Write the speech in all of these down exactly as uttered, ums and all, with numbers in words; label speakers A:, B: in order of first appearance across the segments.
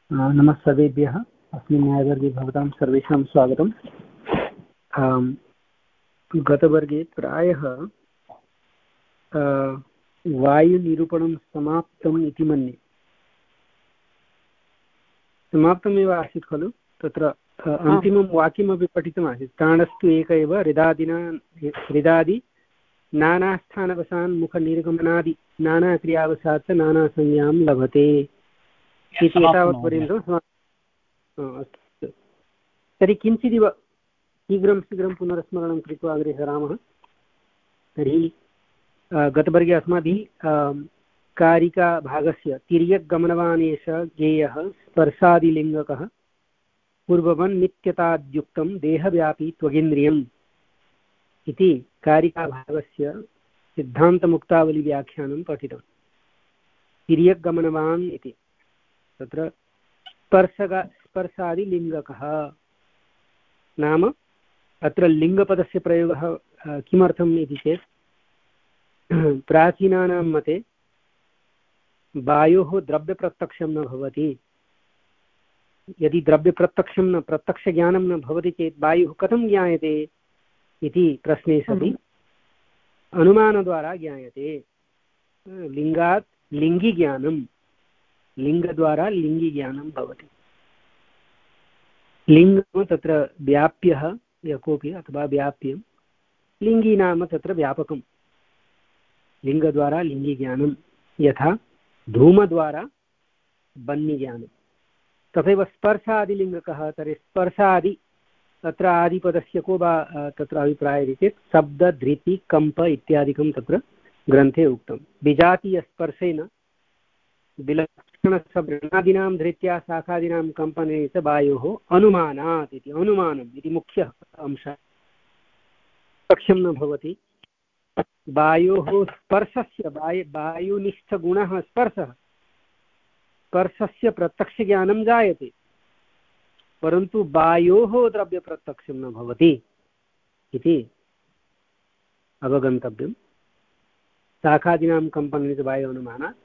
A: नमः सर्वेभ्यः। अस्मिन् न्यायवर्गे भवतां सर्वेषां स्वागतम्। गतवर्गे प्रायः वायुनिरूपणं समाप्तम् इति मन्ये। समाप्तमेव आसीत् खलु? तत्र अन्तिमं वाक्यमपि पठितमासीत्। प्राणस्तु एक एव हृदादिना हृदादि नानास्थानवसान् मुखनिर्गमनादि नानाक्रियावसात् नानासंज्ञां लभते इति एतावत्पर्यन्तं समाप्तम्। अस्तु, तर्हि किञ्चिदिव शीघ्रं शीघ्रं पुनर्स्मरणं कृत्वा अग्रे सरामः। तर्हि गतवर्गे अस्माभिः कारिकाभागस्य तिर्यक्गमनवान् एष ज्ञेयः स्पर्शादिलिङ्गकः पूर्ववन् नित्यताद्युक्तं देहव्यापी त्वगिन्द्रियम् इति कारिकाभागस्य सिद्धान्तमुक्तावलीव्याख्यानं पठितम्। तिर्यक्गमनवान् इति तत्र स्पर्शगा स्पर्शादिलिङ्गकः नाम अत्र लिङ्गपदस्य प्रयोगः किमर्थम् इति चेत् प्राचीनानां मते वायोः द्रव्यप्रत्यक्षं न भवति। यदि द्रव्यप्रत्यक्षं न प्रत्यक्षज्ञानं न भवति चेत् वायुः कथं ज्ञायते इति प्रश्ने सति अनुमानद्वारा ज्ञायते। लिङ्गात् लिङ्गिज्ञानं लिङ्गद्वारा लिङ्गिज्ञानं भवति। लिङ्गं तत्र व्याप्यः यः कोऽपि अथवा व्याप्यं, लिङ्गी नाम तत्र व्यापकं। लिङ्गद्वारा लिङ्गिज्ञानं यथा धूमद्वारा बन्निज्ञानं, तथैव स्पर्शादिलिङ्गकः। तर्हि स्पर्शादि तत्र आदिपदस्य को वा तत्र अभिप्रायः चेत् शब्द धृति कम्प इत्यादिकं तत्र ग्रन्थे उक्तं। विजातीयस्पर्शेन विलक्षणशब्दादीनां धृत्या शाखादीनां कम्पने च वायोः अनुमानात् इति अनुमानम् इति मुख्यः अंशः प्रत्यक्षं न भवति। वायोः स्पर्शस्य वायु वायुनिष्ठगुणः स्पर्शः, स्पर्शस्य प्रत्यक्षज्ञानं जायते, परन्तु वायोः द्रव्यप्रत्यक्षं न भवति इति अवगन्तव्यं। शाखादीनां कम्पने च वायोः अनुमानात्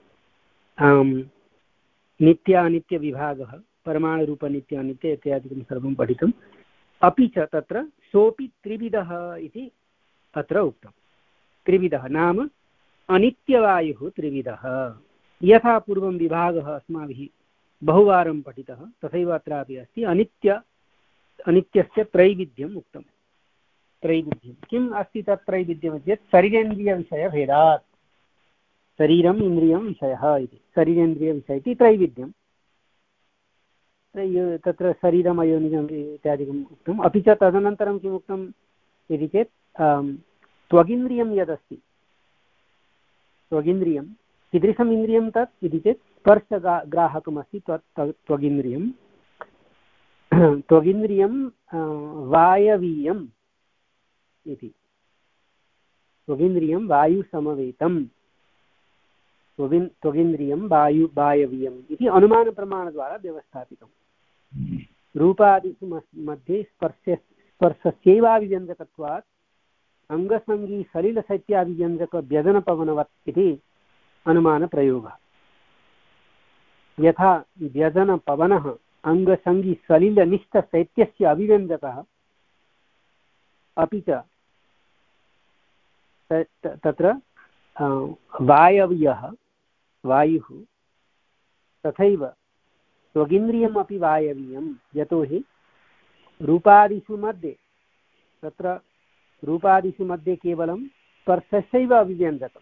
A: नित्य अनित्यविभागः, परमाणुरूपनित्य अनित्य इत्यादिकं सर्वं पठितम्। अपि च तत्र सोऽपि त्रिविधः इति अत्र उक्तं। त्रिविधः नाम अनित्यवायुः त्रिविधः। यथा पूर्वं विभागः अस्माभिः बहुवारं पठितः तथैव अत्रापि अस्ति। अनित्य अनित्यस्य त्रैविध्यम् उक्तं। त्रैविध्यं किम् अस्ति तत् त्रैविध्यं चेत् शरीरेन्द्रियविषयभेदात्, शरीरम् इन्द्रियं विषयः इति शरीरेन्द्रियविषय इति त्रैविध्यं। तत्र शरीरमयोनिजम् इत्यादिकम् उक्तम्। अपि च तदनन्तरं किम् उक्तम् इति चेत् त्वगिन्द्रियं यदस्ति, त्वगिन्द्रियं कीदृशम् इन्द्रियं तत् इति चेत् स्पर्शगा ग्राहकमस्ति तत् त्वगिन्द्रियं। त्वगिन्द्रियं वायवीयम् इति, त्वगिन्द्रियं वायुसमवेतम्, त्वगिन् त्वगिन्द्रियं वायु वायवीयम् इति अनुमानप्रमाणद्वारा व्यवस्थापितम्। रूपादिषु मध्ये स्पर्श स्पर्शस्यैवाभिव्यञ्जकत्वात् अङ्गसङ्गी सलिलशैत्याभिव्यञ्जकव्यजनपवनवत् इति अनुमानप्रयोगः। यथा व्यजनपवनः अङ्गसङ्गी सलिलनिष्ठशैत्यस्य अभिव्यञ्जकः, अपि च तत्र वायव्यः वायुः, तथैव त्वगिन्द्रियमपि वायवीयं। यतोहि रूपादिषु मध्ये तत्र रूपादिषु मध्ये केवलं स्पर्शस्यैव अभिव्यञ्जकं।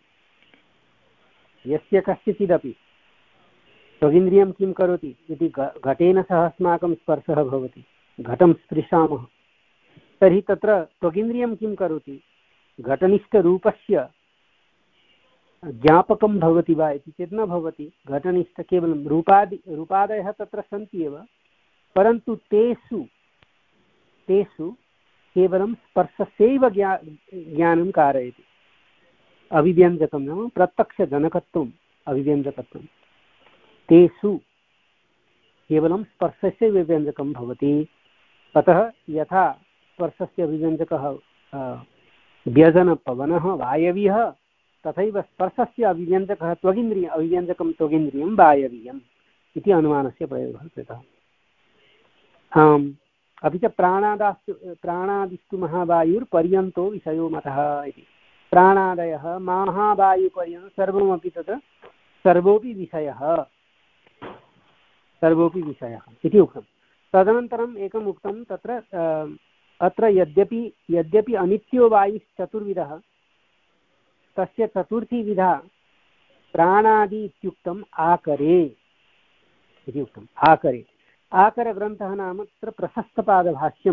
A: यस्य कस्यचिदपि त्वगिन्द्रियं किं करोति इति घटेन सह अस्माकं स्पर्शः भवति, घटं स्पृशामः, तर्हि तत्र त्वगिन्द्रियं किं करोति, घटनिष्ठरूपस्य ज्ञापकं भवति वा इति चेत् न भवति। घटनिष्ठ केवलं रूपादि रूपादयः तत्र सन्ति एव, परन्तु तेषु तेषु केवलं स्पर्शस्यैव ज्ञा ज्ञानं कारयति। अभिव्यञ्जकं नाम प्रत्यक्षजनकत्वम् अभिव्यञ्जकत्वं, तेषु केवलं स्पर्शस्य व्यञ्जकं भवति। अतः यथा स्पर्शस्य अभिव्यञ्जकः व्यजनपवनः वायवीयः, तथैव स्पर्शस्य अभिव्यञ्जकः त्वगिन्द्रिय अभिव्यञ्जकं त्वगिन्द्रियं वायवीयम् इति अनुमानस्य प्रयोगः कृतः। आम् अपि च प्राणादास्तु प्राणादिस्तु महावायुर्पर्यन्तो विषयो मतः इति। प्राणादयः महावायुपर्यन्तं सर्वमपि तत्र सर्वोऽपि विषयः सर्वोऽपि विषयः इति उक्तं। तदनन्तरम् एकम् उक्तं तत्र अत्र यद्यपि यद्यपि अनित्यो वायुश्चतुर्विधः तस्य चतुर्थी विधा प्राणादि इत्युक्तम् आकरे इति उक्तम्। आकरे आकरग्रन्थः नाम तत्र प्रशस्तपादभाष्यं।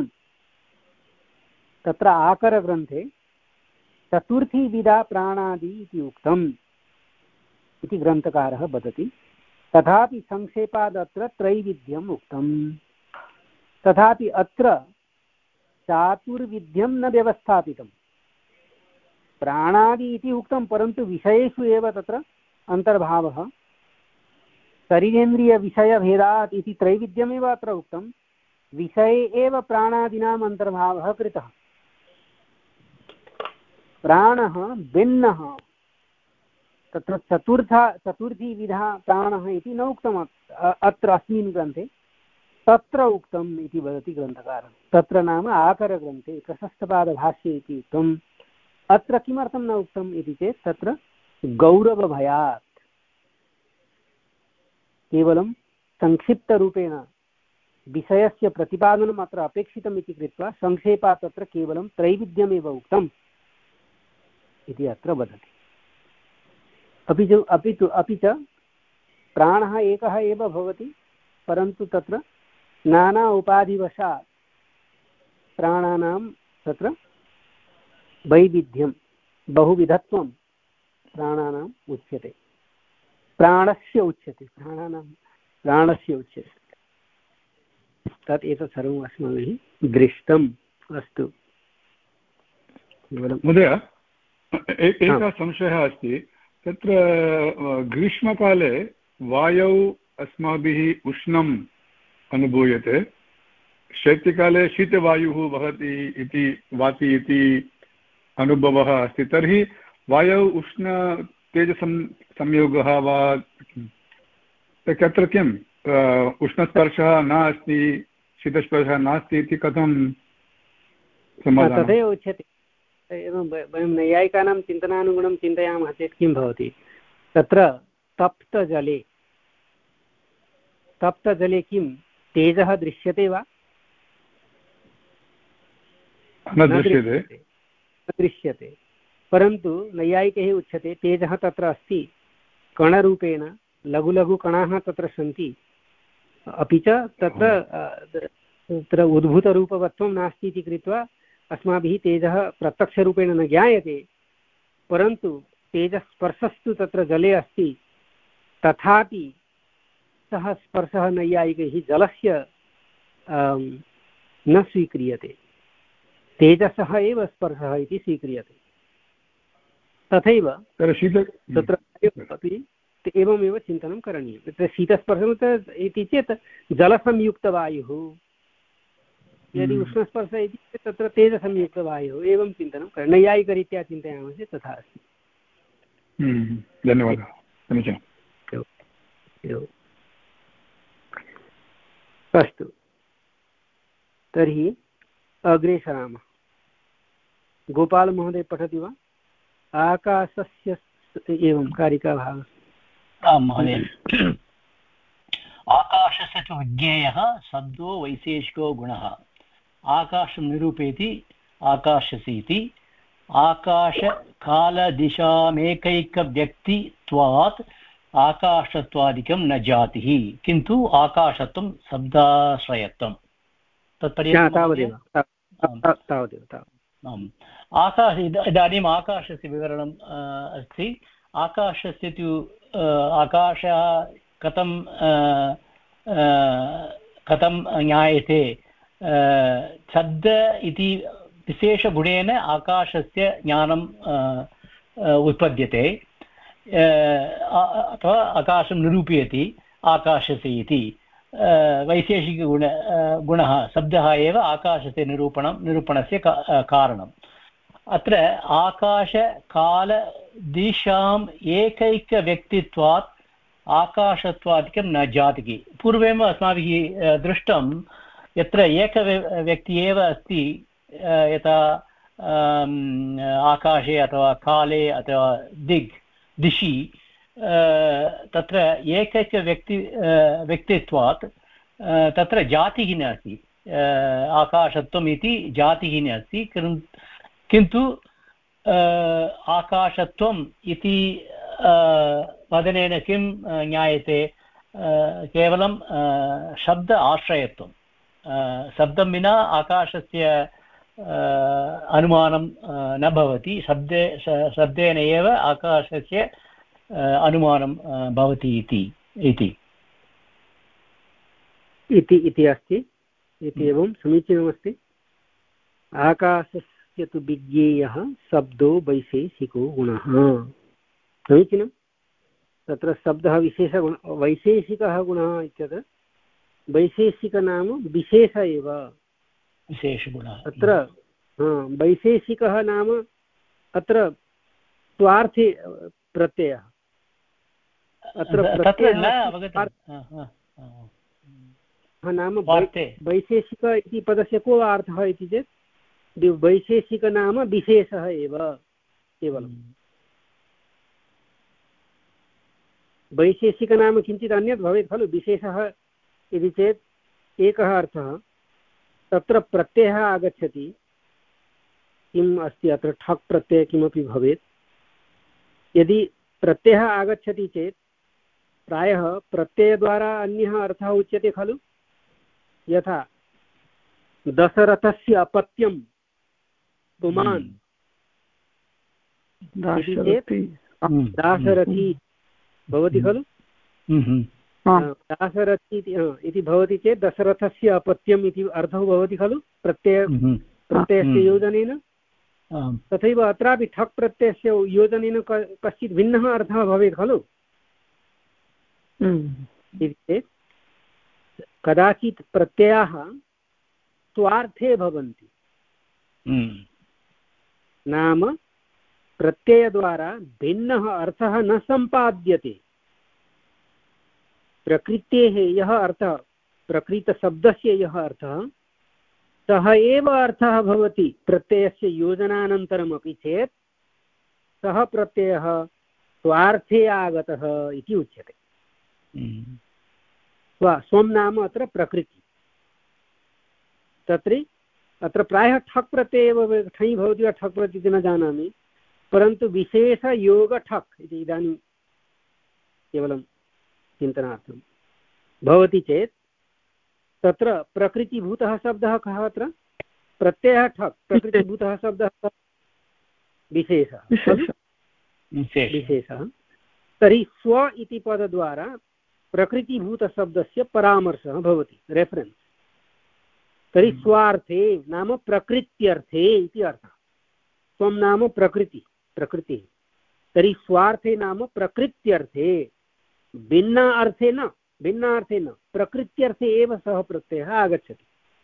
A: तत्र आकरग्रन्थे चतुर्थी विधा प्राणादि इति उक्तम् इति ग्रन्थकारः वदति। तथापि संक्षेपाद् अत्र त्रैविध्यम् उक्तम्। तथापि अत्र चातुर्विध्यं न व्यवस्थापितं। प्राणादि इति उक्तं परन्तु विषयेषु एव तत्र अन्तर्भावः। शरीरेन्द्रियविषयभेदात् इति त्रैविध्यमेव अत्र उक्तं। विषये एव प्राणादीनाम् अन्तर्भावः कृतः। प्राणः भिन्नः तत्र चतुर्था चतुर्थी विधा प्राणः इति न उक्तम् अत्र अस्मिन् ग्रन्थे। तत्र उक्तम् इति वदति ग्रन्थकारः। तत्र नाम आकरग्रन्थे प्रशस्तपादभाष्ये इति उक्तम्। अत्र किमर्थं न उक्तम् इति चेत् तत्र गौरवभयात् केवलं संक्षिप्तरूपेण विषयस्य प्रतिपादनम् अत्र अपेक्षितम् इति कृत्वा संक्षेपात् तत्र केवलं त्रैविध्यमेव उक्तम् इति अत्र वदति। अपि च अपि तु अपि च प्राणः एकः एव भवति परन्तु तत्र नाना उपाधिवशात् प्राणानां तत्र वैविध्यं बहुविधत्वं प्राणानाम् उच्यते। प्राणस्य उच्यते प्राणानां प्राणस्य उच्यते। तत् एतत् सर्वम् अस्माभिः दृष्टम्। अस्तु
B: महोदय एकः संशयः अस्ति। तत्र ग्रीष्मकाले वायौ अस्माभिः उष्णम् अनुभूयते, शैत्यकाले शीतवायुः वहति इति वाति इति अनुभवः अस्ति। तर्हि वायौ उष्ण तेजसं संयोगः वा तत्र किम् उष्णस्पर्शः नास्ति शीतस्पर्शः नास्ति इति कथं समाधानं?
A: तथैव उच्यते। एवं वयं नैयायिकानां चिन्तनानुगुणं चिन्तयामः चेत् किं भवति तत्र तप्तजले तप्तजले किं तेजः दृश्यते वा?
B: न दृश्यते
A: न दृश्यते। परन्तु नैयायिकैः उच्यते तेजः तत्र अस्ति कणरूपेण लघु लघु कणाः तत्र सन्ति। अपि च तत्र तत्र उद्भूतरूपवत्वं नास्ति इति कृत्वा अस्माभिः तेजः प्रत्यक्षरूपेण न ज्ञायते। परन्तु तेजस्पर्शस्तु तत्र जले अस्ति। तथापि सः स्पर्शः नैयायिकैः जलस्य न स्वीक्रियते, तेजसः एव स्पर्शः इति स्वीक्रियते। तथैव तत्र अपि एवमेव चिन्तनं करणीयं। तत्र शीतस्पर्शः इति चेत् जलसंयुक्तवायुः, यदि उष्णस्पर्शः इति चेत् तत्र तेजसंयुक्तवायुः, एवं चिन्तनं करणीयं। नैयायिकरीत्या चिन्तयामः चेत् तथा अस्ति।
B: धन्यवादः। समीचीनम्।
A: अस्तु तर्हि अग्रे सरामः। गोपालमहोदय पठति वा? आकाशस्य एवं कारिकाभागः।
C: आं महोदय। आकाशस्य तु विज्ञेयः शब्दो वैशेषिको गुणः। आकाशं निरूपयति आकाशसीति। आकाशकालदिशामेकैकव्यक्तित्वात् आकाशत्वादिकं न जातिः किन्तु आकाशत्वं शब्दाश्रयत्वं। तत्पर्यन्तं
A: तावदेव तावदेव
C: आम्। आकाश इदानीम् आकाशस्य विवरणम् अस्ति। आकाशस्य तु आकाशः कथं कथं ज्ञायते? शब्द इति विशेषगुणेन आकाशस्य ज्ञानं उत्पद्यते अथवा आकाशं निरूपयति आकाशस्य इति वैशेषिकगुण गुणः शब्दः एव आकाशस्य निरूपणं निरूपणस्य कारणम्। अत्र आकाशकालदिशाम् एकैकव्यक्तित्वात् आकाशत्वादिकं न जातिः। पूर्वमेव अस्माभिः दृष्टं यत्र एक व्यक्ति एव अस्ति, यथा आकाशे अथवा काले अथवा दिग् दिशि, तत्र एकैकव्यक्ति व्यक्तित्वात् तत्र जातिः नास्ति, आकाशत्वम् इति जातिः नास्ति। किन्तु आकाशत्वम् इति वदनेन किं ज्ञायते? केवलं शब्द आश्रयत्वं, शब्दं विना आकाशस्य अनुमानं न भवति, शब्दे शब्देन एव आकाशस्य अनुमानं भवति इति इति
A: इति इति अस्ति। इति एवं समीचीनमस्ति। आकाशस्य तु विज्ञेयः शब्दो वैशेषिको गुणः। समीचीनं। तत्र शब्दः विशेषगुण, वैशेषिकः गुणः इत्यत्र वैशेषिक नाम विशेष एव,
C: विशेषगुणः।
A: अत्र वैशेषिकः नाम अत्र स्वार्थे प्रत्ययः, अत्र नाम वैशेषिक इति पदस्य को अर्थः इति चेत् वैशेषिक नाम विशेषः एव केवलं। वैशेषिक नाम किञ्चित् अन्यत् भवेत् खलु। विशेषः इति चेत् एकः अर्थः, तत्र प्रत्ययः आगच्छति, किम् अस्ति अत्र ठक् प्रत्ययः किमपि भवेत्। यदि प्रत्ययः आगच्छति चेत् प्रायः प्रत्ययद्वारा अन्यः अर्थः उच्यते खलु। यथा दशरथस्य अपत्यं पुमान् दाशरथी भवति खलु। दाशरथी इति भवति चेत् दशरथस्य अपत्यम् इति अर्थः भवति खलु प्रत्यय प्रत्ययस्य योजनेन। तथैव अत्रापि ठक् प्रत्ययस्य योजनेन कश्चित् भिन्नः अर्थः भवेत् खलु। इति चेत् कदाचित् प्रत्ययाः स्वार्थे भवन्ति, नाम प्रत्ययद्वारा भिन्नः अर्थः न सम्पाद्यते। प्रकृतेः यः अर्थः, प्रकृतशब्दस्य यः अर्थः, सः एव अर्थः भवति प्रत्ययस्य योजनानन्तरमपि चेत् सः प्रत्ययः स्वार्थे आगतः इति उच्यते। स्व स्वं नाम अत्र प्रकृति। तत्र अत्र प्रायः ठक् प्रत्यय एव ठञ् भवति वा ठक् प्रत्यय इति न जानामि, परन्तु विशेषयोगठक् इति इदानीं केवलं चिन्तनार्थं भवति चेत् तत्र प्रकृतिभूतः शब्दः कः? अत्र प्रत्ययः ठक्, प्रकृतिभूतः शब्दः विशेषः विशेषः। तर्हि स्व इति पदद्वारा प्रकृतिभूतशब्दस्य परामर्शः भवति, रेफरेन्स्। तर्हि स्वार्थे नाम प्रकृत्यर्थे इति अर्थः। स्वं नाम प्रकृति, प्रकृतिः। तर्हि स्वार्थे नाम प्रकृत्यर्थे, भिन्न अर्थे न, भिन्नार्थे न, प्रकृत्यर्थे एव सः प्रत्ययः आगच्छति।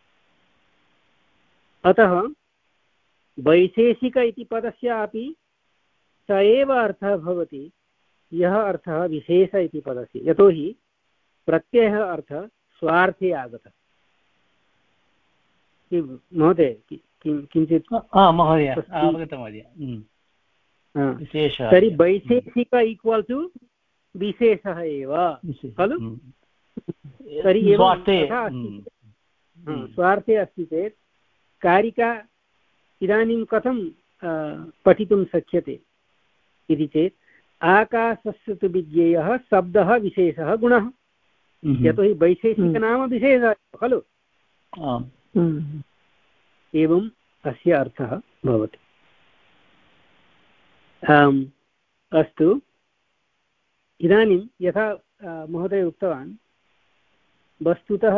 A: अतः वैशेषिक इति पदस्यापि स एव अर्थः भवति यः अर्थः विशेष इति पदस्य, यतोहि प्रत्ययः अर्थः स्वार्थे आगतः। महोदय किञ्चित्
C: महोदय अवगतं महोदय।
A: तर्हि वैशेषिक ഈക്वल् टु विशेषः एव खलु। तर्हि स्वार्थे अस्ति चेत् कारिका इदानीं कथं पठितुं शक्यते इति चेत् आकाशस्य तु विज्ञेयः शब्दः विशेषः गुणः, यतोहि वैशेषिक नाम विशेषः खलु। एवम् अस्य अर्थः भवति। अस्तु, इदानीं यथा महोदय उक्तवान्, वस्तुतः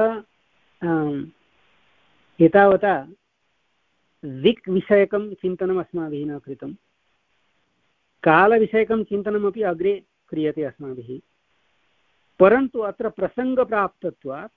A: एतावता दिक् विषयकं चिन्तनम् अस्माभिः न कृतं, कालविषयकं चिन्तनमपि अग्रे क्रियते अस्माभिः, परन्तु अत्र प्रसङ्गप्राप्तत्वात्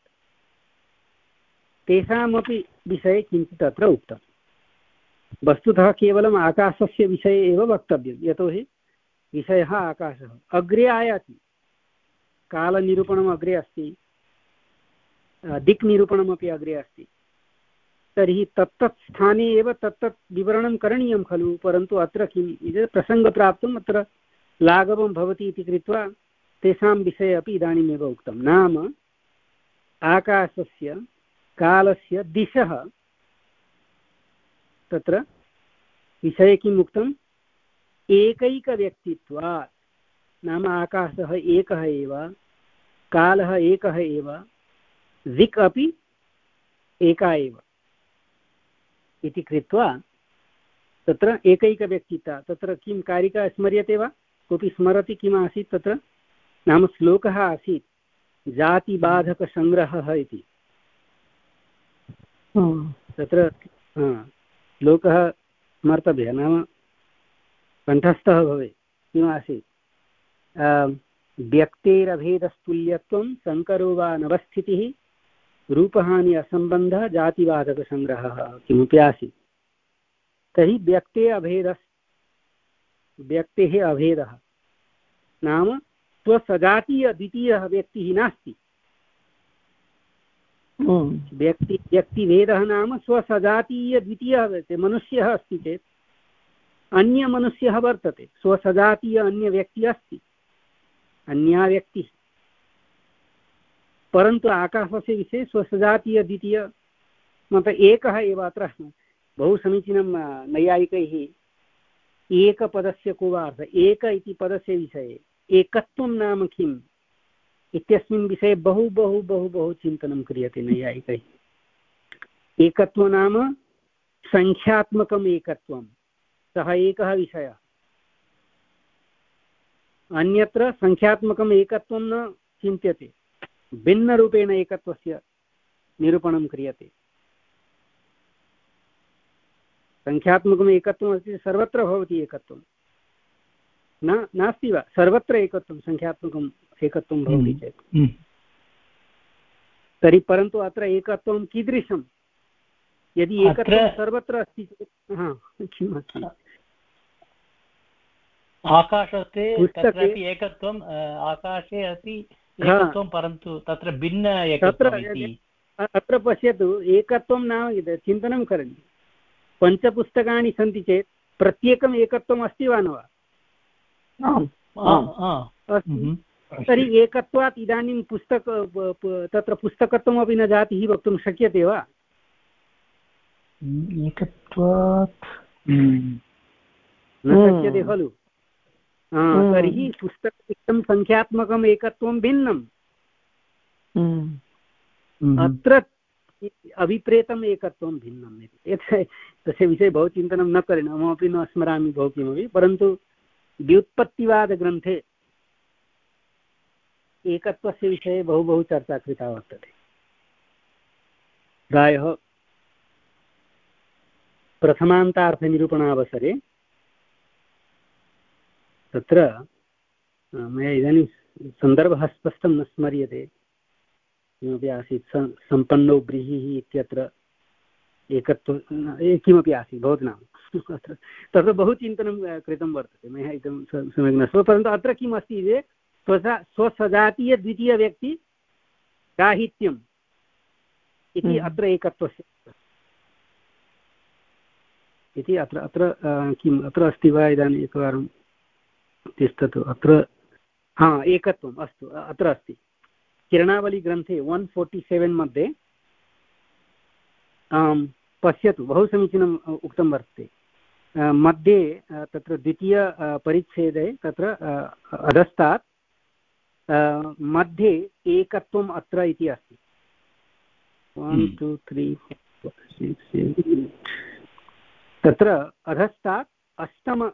A: तेषामपि विषये किञ्चित् अत्र उक्तं। वस्तुतः केवलम् आकाशस्य विषये एव वक्तव्यं, यतोहि विषयः आकाशः अग्रे आयाति। कालनिरूपणम् अग्रे अस्ति, दिक्निरूपणमपि अग्रे अस्ति, तर्हि तत्तत् स्थाने एव तत्तत् विवरणं करणीयं खलु। परन्तु अत्र किम् इति प्रसङ्गप्राप्तम् अत्र लाघवं भवति इति कृत्वा तेषां विषये अपि इदानीमेव उक्तं। नाम आकाशस्य कालस्य दिशः तत्र विषये किम् उक्तम्, एकैकव्यक्तित्वात्। नाम आकाशः एकः एव, कालः एकः एव, दिक् अपि एका एव इति कृत्वा तत्र एकैकव्यक्तिता। तत्र किं कारिका स्मर्यते वा, कोऽपि स्मरति किम् आसीत् तत्र? नाम श्लोकः आसीत् जातिबाधकसङ्ग्रहः इति। तत्र श्लोकः स्मर्तव्यः, नाम कण्ठस्थः भवेत्। किम् आसीत्? व्यक्तेरभेदस्तुल्यत्वं सङ्करो वा नवस्थितिः रूपहानि असम्बन्धः जातिबाधकसङ्ग्रहः किमपि आसीत्। तर्हि व्यक्ते अभेद व्यक्तेः अभेदः नाम स्वसजातीय द्वितीयः व्यक्तिः नास्ति। व्यक्ति व्यक्तिभेदः नाम स्वसजातीय द्वितीयः वर्तते। मनुष्यः अस्ति चेत् अन्यमनुष्यः वर्तते, स्वसजातीय अन्यव्यक्तिः अस्ति, अन्या व्यक्तिः। परन्तु आकाशस्य विषये स्वसजातीय द्वितीय मतलब एकः एव। अत्र बहु समीचीनं नैयायिकैः एकपदस्य को वा अर्थः, एक इति पदस्य विषये एकत्वं नाम किम् इत्यस्मिन् विषये बहु बहु बहु बहु चिन्तनं क्रियते नैयायिकैः। एकत्वं नाम सङ्ख्यात्मकम् एकत्वं, सः एकः विषयः। अन्यत्र सङ्ख्यात्मकम् एकत्वं न चिन्त्यते, भिन्नरूपेण एकत्वस्य निरूपणं क्रियते। सङ्ख्यात्मकम् एकत्वम् अस्ति, सर्वत्र भवति एकत्वं न नास्ति वा? सर्वत्र एकत्वं सङ्ख्यात्मकम् एकत्वं भवति चेत् तर्हि परन्तु अत्र एकत्वं कीदृशं? यदि एकत्वं सर्वत्र अस्ति चेत् हा किम् अस्ति?
C: आकाशस्ते तत्रापि एकत्वम्, आकाशे अपि एकत्वं, परन्तु तत्र भिन्न एकत्वम् इति।
A: अत्र पश्यतु, एकत्वं नाम चिन्तनं करणीयं। पञ्चपुस्तकानि सन्ति चेत् प्रत्येकम् एकत्वम् अस्ति वा न वा? तर्हि एकत्वात् इदानीं पुस्तक तत्र पुस्तकत्वमपि न जातिः वक्तुं शक्यते वा?
C: एकत्वात्
A: न शक्यते खलु। तर्हि पुस्तकं सङ्ख्यात्मकम् एकत्वं भिन्नम्, अत्र अभिप्रेतम् एकत्वं भिन्नम् इति। तस्य विषये बहु चिन्तनं न करणीयम्, अहमपि न स्मरामि बहु किमपि। परन्तु व्युत्पत्तिवादग्रन्थे एकत्वस्य विषये बहु बहु चर्चा कृता वर्तते। प्रायः प्रथमान्तार्थनिरूपणावसरे तत्र मया इदानीं सन्दर्भः स्पष्टं न स्मर्यते, किमपि आसीत् सम्पन्नो व्रीहिः इत्यत्र एकत्व किमपि आसीत् भवतु नाम। अत्र तत्र बहु चिन्तनं कृतं वर्तते, मया इदं सम्यक् न स्म। परन्तु अत्र किम् अस्ति चेत् स्वसा स्वसजातीयद्वितीयव्यक्ति राहित्यम् इति अत्र एकत्वस्य इति अत्र अत्र किम् अत्र अस्ति वा? इदानीम् एकवारं तिष्ठतु। अत्र हा एकत्वम् अस्तु, अत्र अस्ति किरणावलीग्रन्थे वन् फोर्टि सेवेन् मध्ये पश्यतु, बहु समीचीनम् उक्तं वर्तते। मध्ये तत्र द्वितीय परिच्छेदे तत्र अधस्तात् मध्ये एकत्वम् अत्र इति अस्ति। One two three six seven तत्र अधस्तात् अष्टम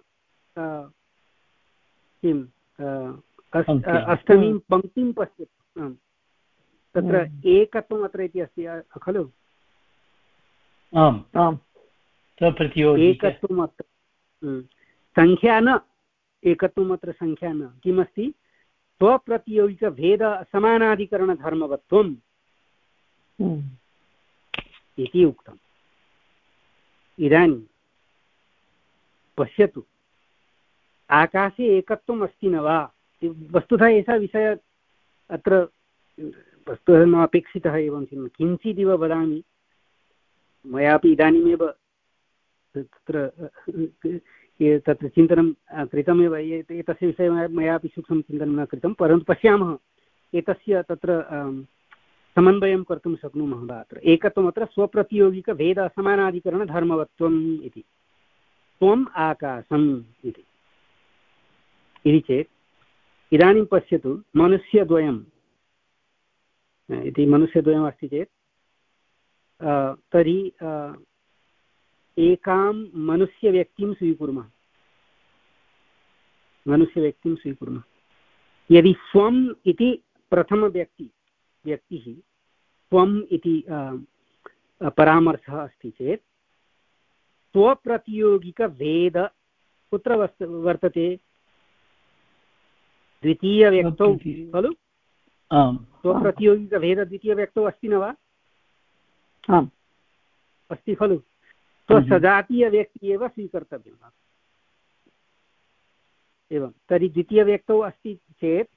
A: किम् अष्टमीं पङ्क्तिं पश्यतु। तत्र एकत्वम् अत्र इति अस्ति खलु?
C: आम् आम्,
A: एकत्वम् अत्र सङ्ख्या न, एकत्वम् अत्र सङ्ख्या न, किमस्ति? स्वप्रतियोगिकभेद समानाधिकरणधर्मवत्वम् इति उक्तम्। इदानीं पश्यतु, आकाशे एकत्वम् अस्ति न वा? वस्तुतः एषः विषयः अत्र वस्तुतः न अपेक्षितः एवं चिन्तनं किञ्चिदिव वदामि मयापि इदानीमेव तत्र तत्र चिन्तनं कृतमेव एतस्य विषये मयापि सूक्ष्मं चिन्तनं न कृतं परन्तु पश्यामः एतस्य तत्र समन्वयं कर्तुं शक्नुमः वा अत्र एकत्वम् अत्र स्वप्रतियोगिकभेद असमानाधिकरणधर्मवत्वम् इति त्वम् आकाशम् इति इति चेत् इदानीं पश्यतु मनुष्यद्वयम् इति मनुष्यद्वयम् अस्ति चेत् तर्हि एकां मनुष्यव्यक्तिं स्वीकुर्मः मनुष्यव्यक्तिं स्वीकुर्मः यदि स्वम् इति प्रथमव्यक्ति व्यक्तिः त्वम् इति परामर्शः अस्ति चेत् स्वप्रतियोगिकभेद कुत्र वस्त वर्तते द्वितीयव्यक्तौ खलु स्वप्रतियोगिकभेद द्वितीयव्यक्तौ अस्ति न वा
D: आम्
A: अस्ति खलु स्वसजातीयव्यक्तिः एव स्वीकर्तव्यम् एवं तर्हि द्वितीयव्यक्तौ अस्ति चेत्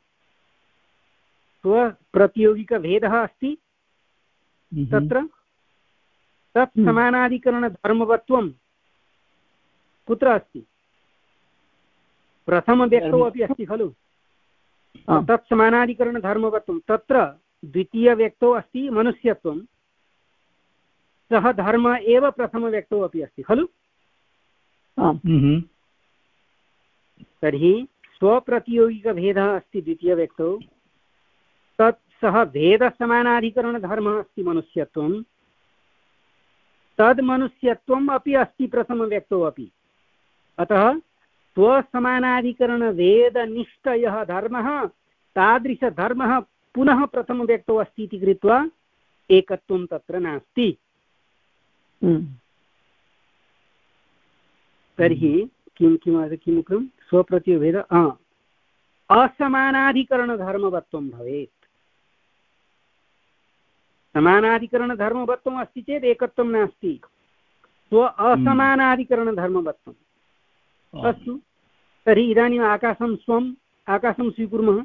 A: स्वप्रतियोगिकभेदः अस्ति तत्र तत् समानाधिकरणधर्मवत्वं कुत्र अस्ति प्रथमव्यक्तौ अपि अस्ति खलु तत् समानाधिकरणधर्मवत्वं तत्र द्वितीयव्यक्तौ अस्ति मनुष्यत्वं सः धर्म एव प्रथमव्यक्तौ अपि अस्ति खलु तर्हि स्वप्रतियोगिकभेदः अस्ति द्वितीयव्यक्तौ तत् सः भेदसमानाधिकरणधर्मः अस्ति मनुष्यत्वं तद् मनुष्यत्वम् अपि अस्ति प्रथमव्यक्तौ अपि अतः स्वसमानाधिकरणभेदनिष्ठयः धर्मः तादृशधर्मः पुनः प्रथमव्यक्तौ अस्ति इति कृत्वा एकत्वं तत्र नास्ति तर्हि किं किं किं किं स्वप्रतियोगभेद असमानाधिकरणधर्मवत्वं भवेत् समानाधिकरणधर्मवत्वम् अस्ति चेत् एकत्वं नास्ति स्व असमानाधिकरणधर्मवत्वम् अस्तु तर्हि इदानीम् आकाशं स्वम् आकाशं स्वीकुर्मः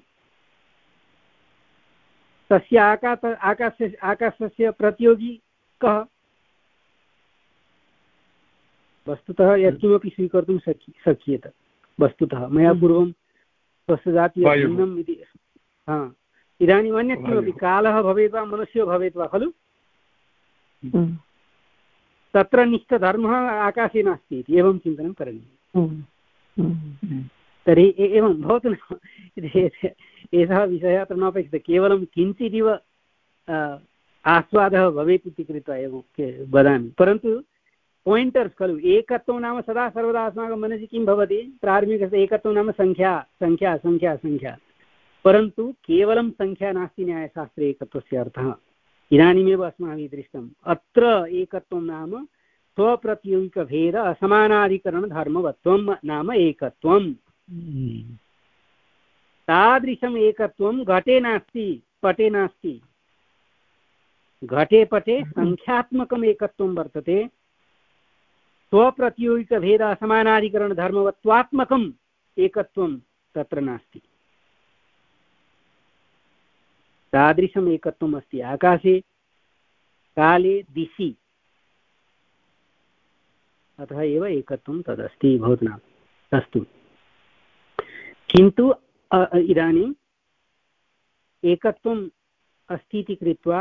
A: तस्य आकाश आकाशस्य आकाशस्य प्रतियोगी कः वस्तुतः यत्किमपि स्वीकर्तुं शक्य शक्येत वस्तुतः मया पूर्वं स्वस्य जातीय भिन्नम् इति हा इदानीम् अन्यत् किमपि कालः भवेत् वा मनुष्यो भवेत् वा खलु तत्र निष्ठधर्मः आकाशे नास्ति इति एवं चिन्तनं करणीयम् तर्हि एवं भवतु एषः विषयः अत्र नापेक्षते केवलं किञ्चिदिव आस्वादः भवेत् इति कृत्वा एवं वदामि परन्तु पायिण्टर्स् खलु एकत्वं नाम सदा सर्वदा अस्माकं मनसि किं भवति प्रारम्भिकस्य एकत्वं नाम सङ्ख्या सङ्ख्या सङ्ख्या सङ्ख्या परन्तु केवलं सङ्ख्या नास्ति न्यायशास्त्रे एकत्वस्य अर्थः इदानीमेव अस्माभिः दृष्टम् अत्र एकत्वं नाम स्वप्रतियोगिकभेद असमानाधिकरणधर्मवत्वं नाम एकत्वं तादृशम् एकत्वं घटे नास्ति पटे नास्ति घटे पटे सङ्ख्यात्मकम् एकत्वं वर्तते स्वप्रतियोगिकभेद असमानाधिकरणधर्मवत्वात्मकम् एकत्वं तत्र नास्ति तादृशम् एकत्वम् अस्ति आकाशे काले दिशि अतः एव एकत्वं तदस्ति भवतु नाम अस्तु किन्तु इदानीम् एकत्वम् अस्ति इति कृत्वा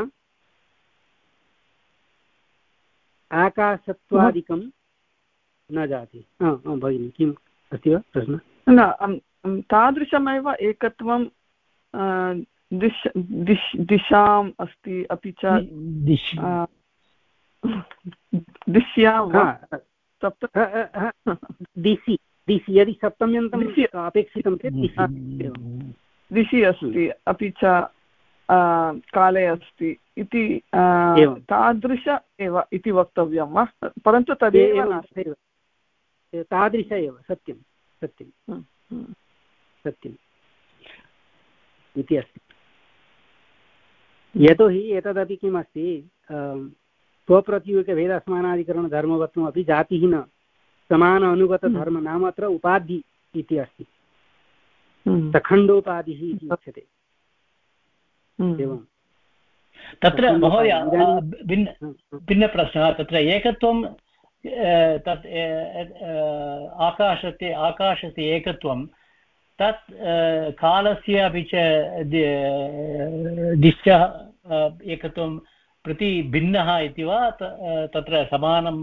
A: आकाशत्वादिकं न जाति भगिनि किम् अस्ति वा प्रश्नः
D: न तादृशमेव एकत्वं दिश दिश दिशाम् अस्ति अपि च दिश्यां सप्त
A: दिशि दिशि यदि सप्तम्यन्तम् अपेक्षितं चेत्
D: दिशि अस्ति अपि च काले अस्ति इति तादृश एव इति वक्तव्यं वा परन्तु तदेव नास्ति
A: तादृश एव सत्यं सत्यं सत्यम् इति अस्ति यतोहि एतदपि किमस्ति स्वप्रतियोगिकभेद असमानाधिकरणधर्मवत्वमपि जातिः न समान अनुगतधर्म नाम अत्र उपाधि इति अस्ति सखण्डोपाधिः इति उच्यते
C: तत्र महोदय भिन्न भिन्नप्रश्नः तत्र एकत्वं तत् आकाशस्य आकाशस्य एकत्वं तत् कालस्य अपि च दिश्यः एकत्वं प्रति भिन्नः इति वा तत्र समानं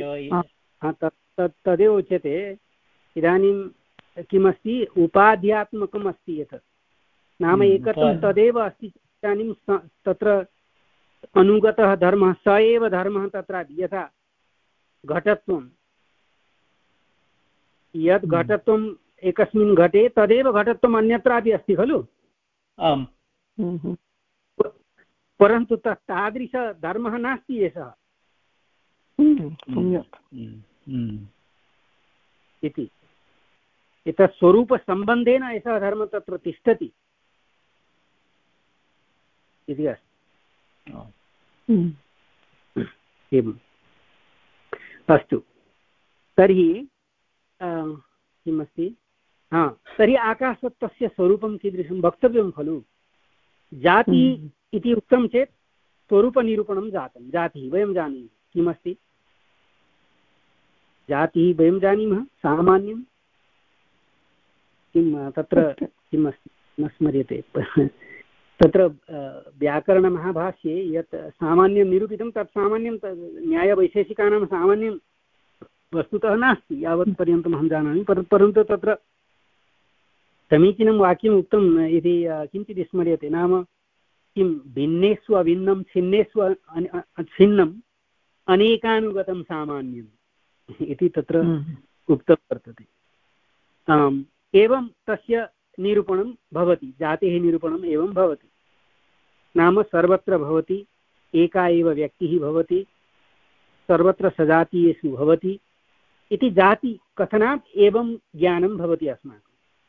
A: तदेव उच्यते इदानीं किमस्ति उपाध्यात्मकम् अस्ति एतत् नाम एकत्वं तदेव अस्ति इदानीं तत्र अनुगतः धर्मः स एव धर्मः तत्र यथा घटत्वं यत् घटत्वम् एकस्मिन् घटे तदेव घटत्वम् अन्यत्रापि अस्ति खलु
C: आम्
A: परन्तु तत् तादृशधर्मः नास्ति एषः इति एतत् स्वरूपसम्बन्धेन एषः धर्मः तत्र तिष्ठति इति अस्ति एवम् अस्तु तर्हि किमस्ति हा तर्हि आकाशत्वस्य स्वरूपं कीदृशं वक्तव्यं खलु जाति इति उक्तं चेत् स्वरूपनिरूपणं जातं जातिः वयं जानीमः किमस्ति जातिः वयं जानीमः सामान्यं किं तत्र किम् अस्ति न स्मर्यते तत्र व्याकरणमहाभाष्ये यत् सामान्यं निरूपितं तत् सामान्यं न्यायवैशेषिकानां सामान्यं वस्तुतः नास्ति यावत् पर्यन्तम् अहं जानामि पर परन्तु तत्र समीचीनं वाक्यम् उक्तम् इति किञ्चित् स्मर्यते नाम किं भिन्नेषु अभिन्नं छिन्नेषु छिन्नम् अनेकानुगतं सामान्यम् इति तत्र उक्तं वर्तते एवं तस्य निरूपणं भवति जातेः निरूपणम् एवं भवति नाम सर्वत्र भवति एका एव व्यक्तिः भवति सर्वत्र सजातीयेषु भवति इति जातिकथनात् एवं ज्ञानं भवति अस्माकं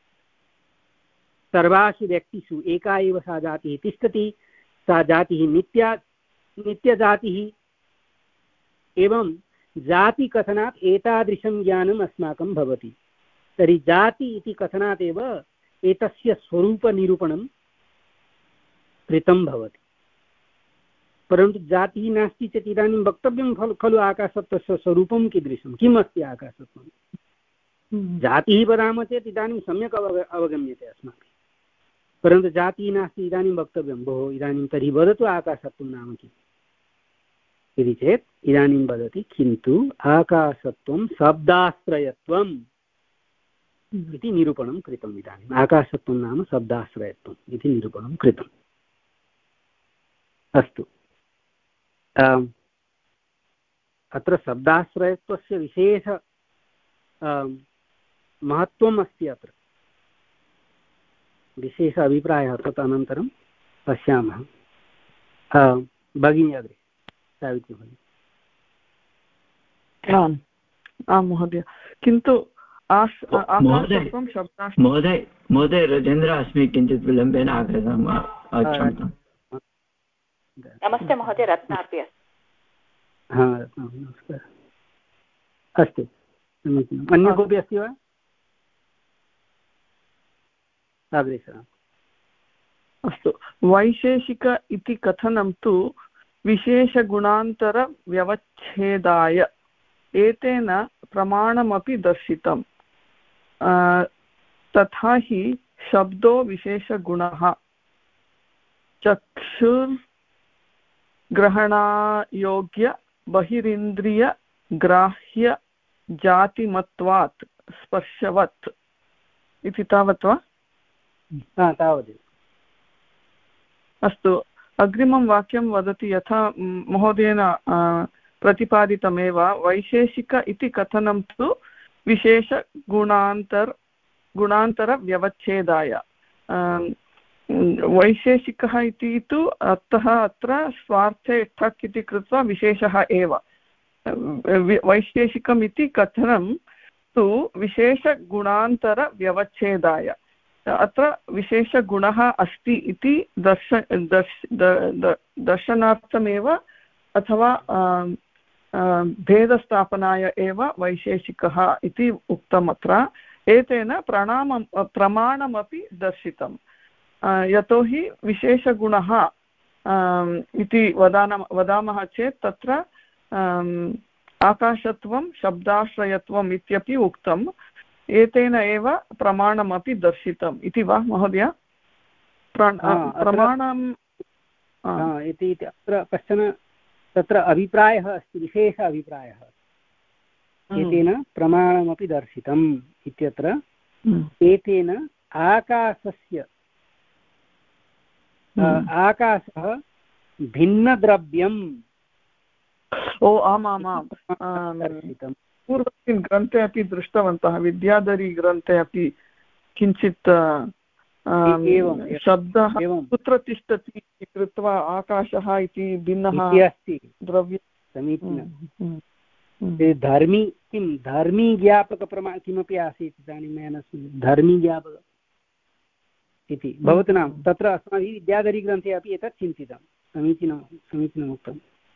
A: सर्वासु व्यक्तिषु एका एव सा जातिः तिष्ठति सा जातिः नित्या नित्यजातिः एवं जातिकथनात् एतादृशं ज्ञानम् अस्माकं भवति तर्हि जाति इति कथनात् एव एतस्य स्वरूपनिरूपणं कृतं भवति परन्तु जातिः नास्ति चेत् इदानीं वक्तव्यं खलु खलु आकाशत्वस्य स्वरूपं कीदृशं किम् अस्ति आकाशत्वं जातिः वदामः चेत् इदानीं सम्यक् अवग अवगम्यते अस्माभिः परन्तु जातिः नास्ति इदानीं वक्तव्यं भोः इदानीं तर्हि वदतु आकाशत्वं नाम किम् इति चेत् इदानीं वदति किन्तु आकाशत्वं शब्दाश्रयत्वम् इति निरूपणं कृतम् इदानीम् आकाशत्वं नाम शब्दाश्रयत्वम् इति निरूपणं कृतम् अस्तु अत्र शब्दाश्रयत्वस्य विशेष महत्त्वम् अस्ति अत्र विशेष अभिप्रायः तत् अनन्तरं पश्यामः भगिनी अग्रे सावित्री भगिनी
D: आम् आं महोदय किन्तु
E: महोदय महोदय राजेन्द्र अस्मि किञ्चित् विलम्बेन आगतम्
F: नमस्ते महोदय रत्नापि
A: हा नमस्कारः अस्तु समीचीनम् अन्य कोऽपि अस्ति वा अग्रे
D: अस्तु वैशेषिक इति कथनं तु विशेषगुणान्तरव्यवच्छेदाय एतेन प्रमाणमपि दर्शितम् तथा हि शब्दो विशेषगुणः चक्षुर्ग्रहणायोग्य बहिरिन्द्रियग्राह्य जातिमत्वात् स्पर्शवत् इति तावत् वा
A: तावदेव
D: अस्तु अग्रिमं वाक्यं वदति यथा महोदयेन प्रतिपादितमेव वैशेषिक इति कथनं तु विशेषगुणान्तर गुणान्तरव्यवच्छेदाय वैशेषिकः इति तु अतः अत्र स्वार्थे ठक् इति कृत्वा विशेषः एव वैशेषिकम् इति कथनं तु विशेषगुणान्तरव्यवच्छेदाय अत्र विशेषगुणः अस्ति इति दर्श दर्श दर्शनार्थमेव अथवा भेदस्थापनाय एव वैशेषिकः इति उक्तम् अत्र एतेन प्रणामं प्रमाणमपि दर्शितम् यतोहि विशेषगुणः इति वदामः वदामः चेत् तत्र आकाशत्वं शब्दाश्रयत्वम् इत्यपि उक्तम् एतेन एव प्रमाणमपि दर्शितम् इति वा महोदय? प्रमाणम्
A: इति अत्र कश्चन तत्र अभिप्रायः अस्ति, विशेष अभिप्रायः। एतेन प्रमाणमपि दर्शितम् इत्यत्र एतेन आकाशस्य आकाशः भिन्नद्रव्यम्।
D: ओ आमामां दर्शितम्। पूर्वस्मिन् ग्रन्थे अपि दृष्टवन्तः, विद्याधरी ग्रन्थे अपि किञ्चित् शब्दः कुत्र तिष्ठति इति कृत्वा आकाशः इति भिन्नः
A: अस्ति
D: द्रव्यं।
A: समीचीनं। धर्मी किं धर्मी ज्ञापकप्रमा किमपि आसीत्, इदानीं मया न स्मर्यते, धर्मी ज्ञापक इति भवतु नाम। तत्र अस्माभिः विद्याधरीग्रन्थे अपि एतत् चिन्तितं। समीचीनं समीचीनम् उक्तं।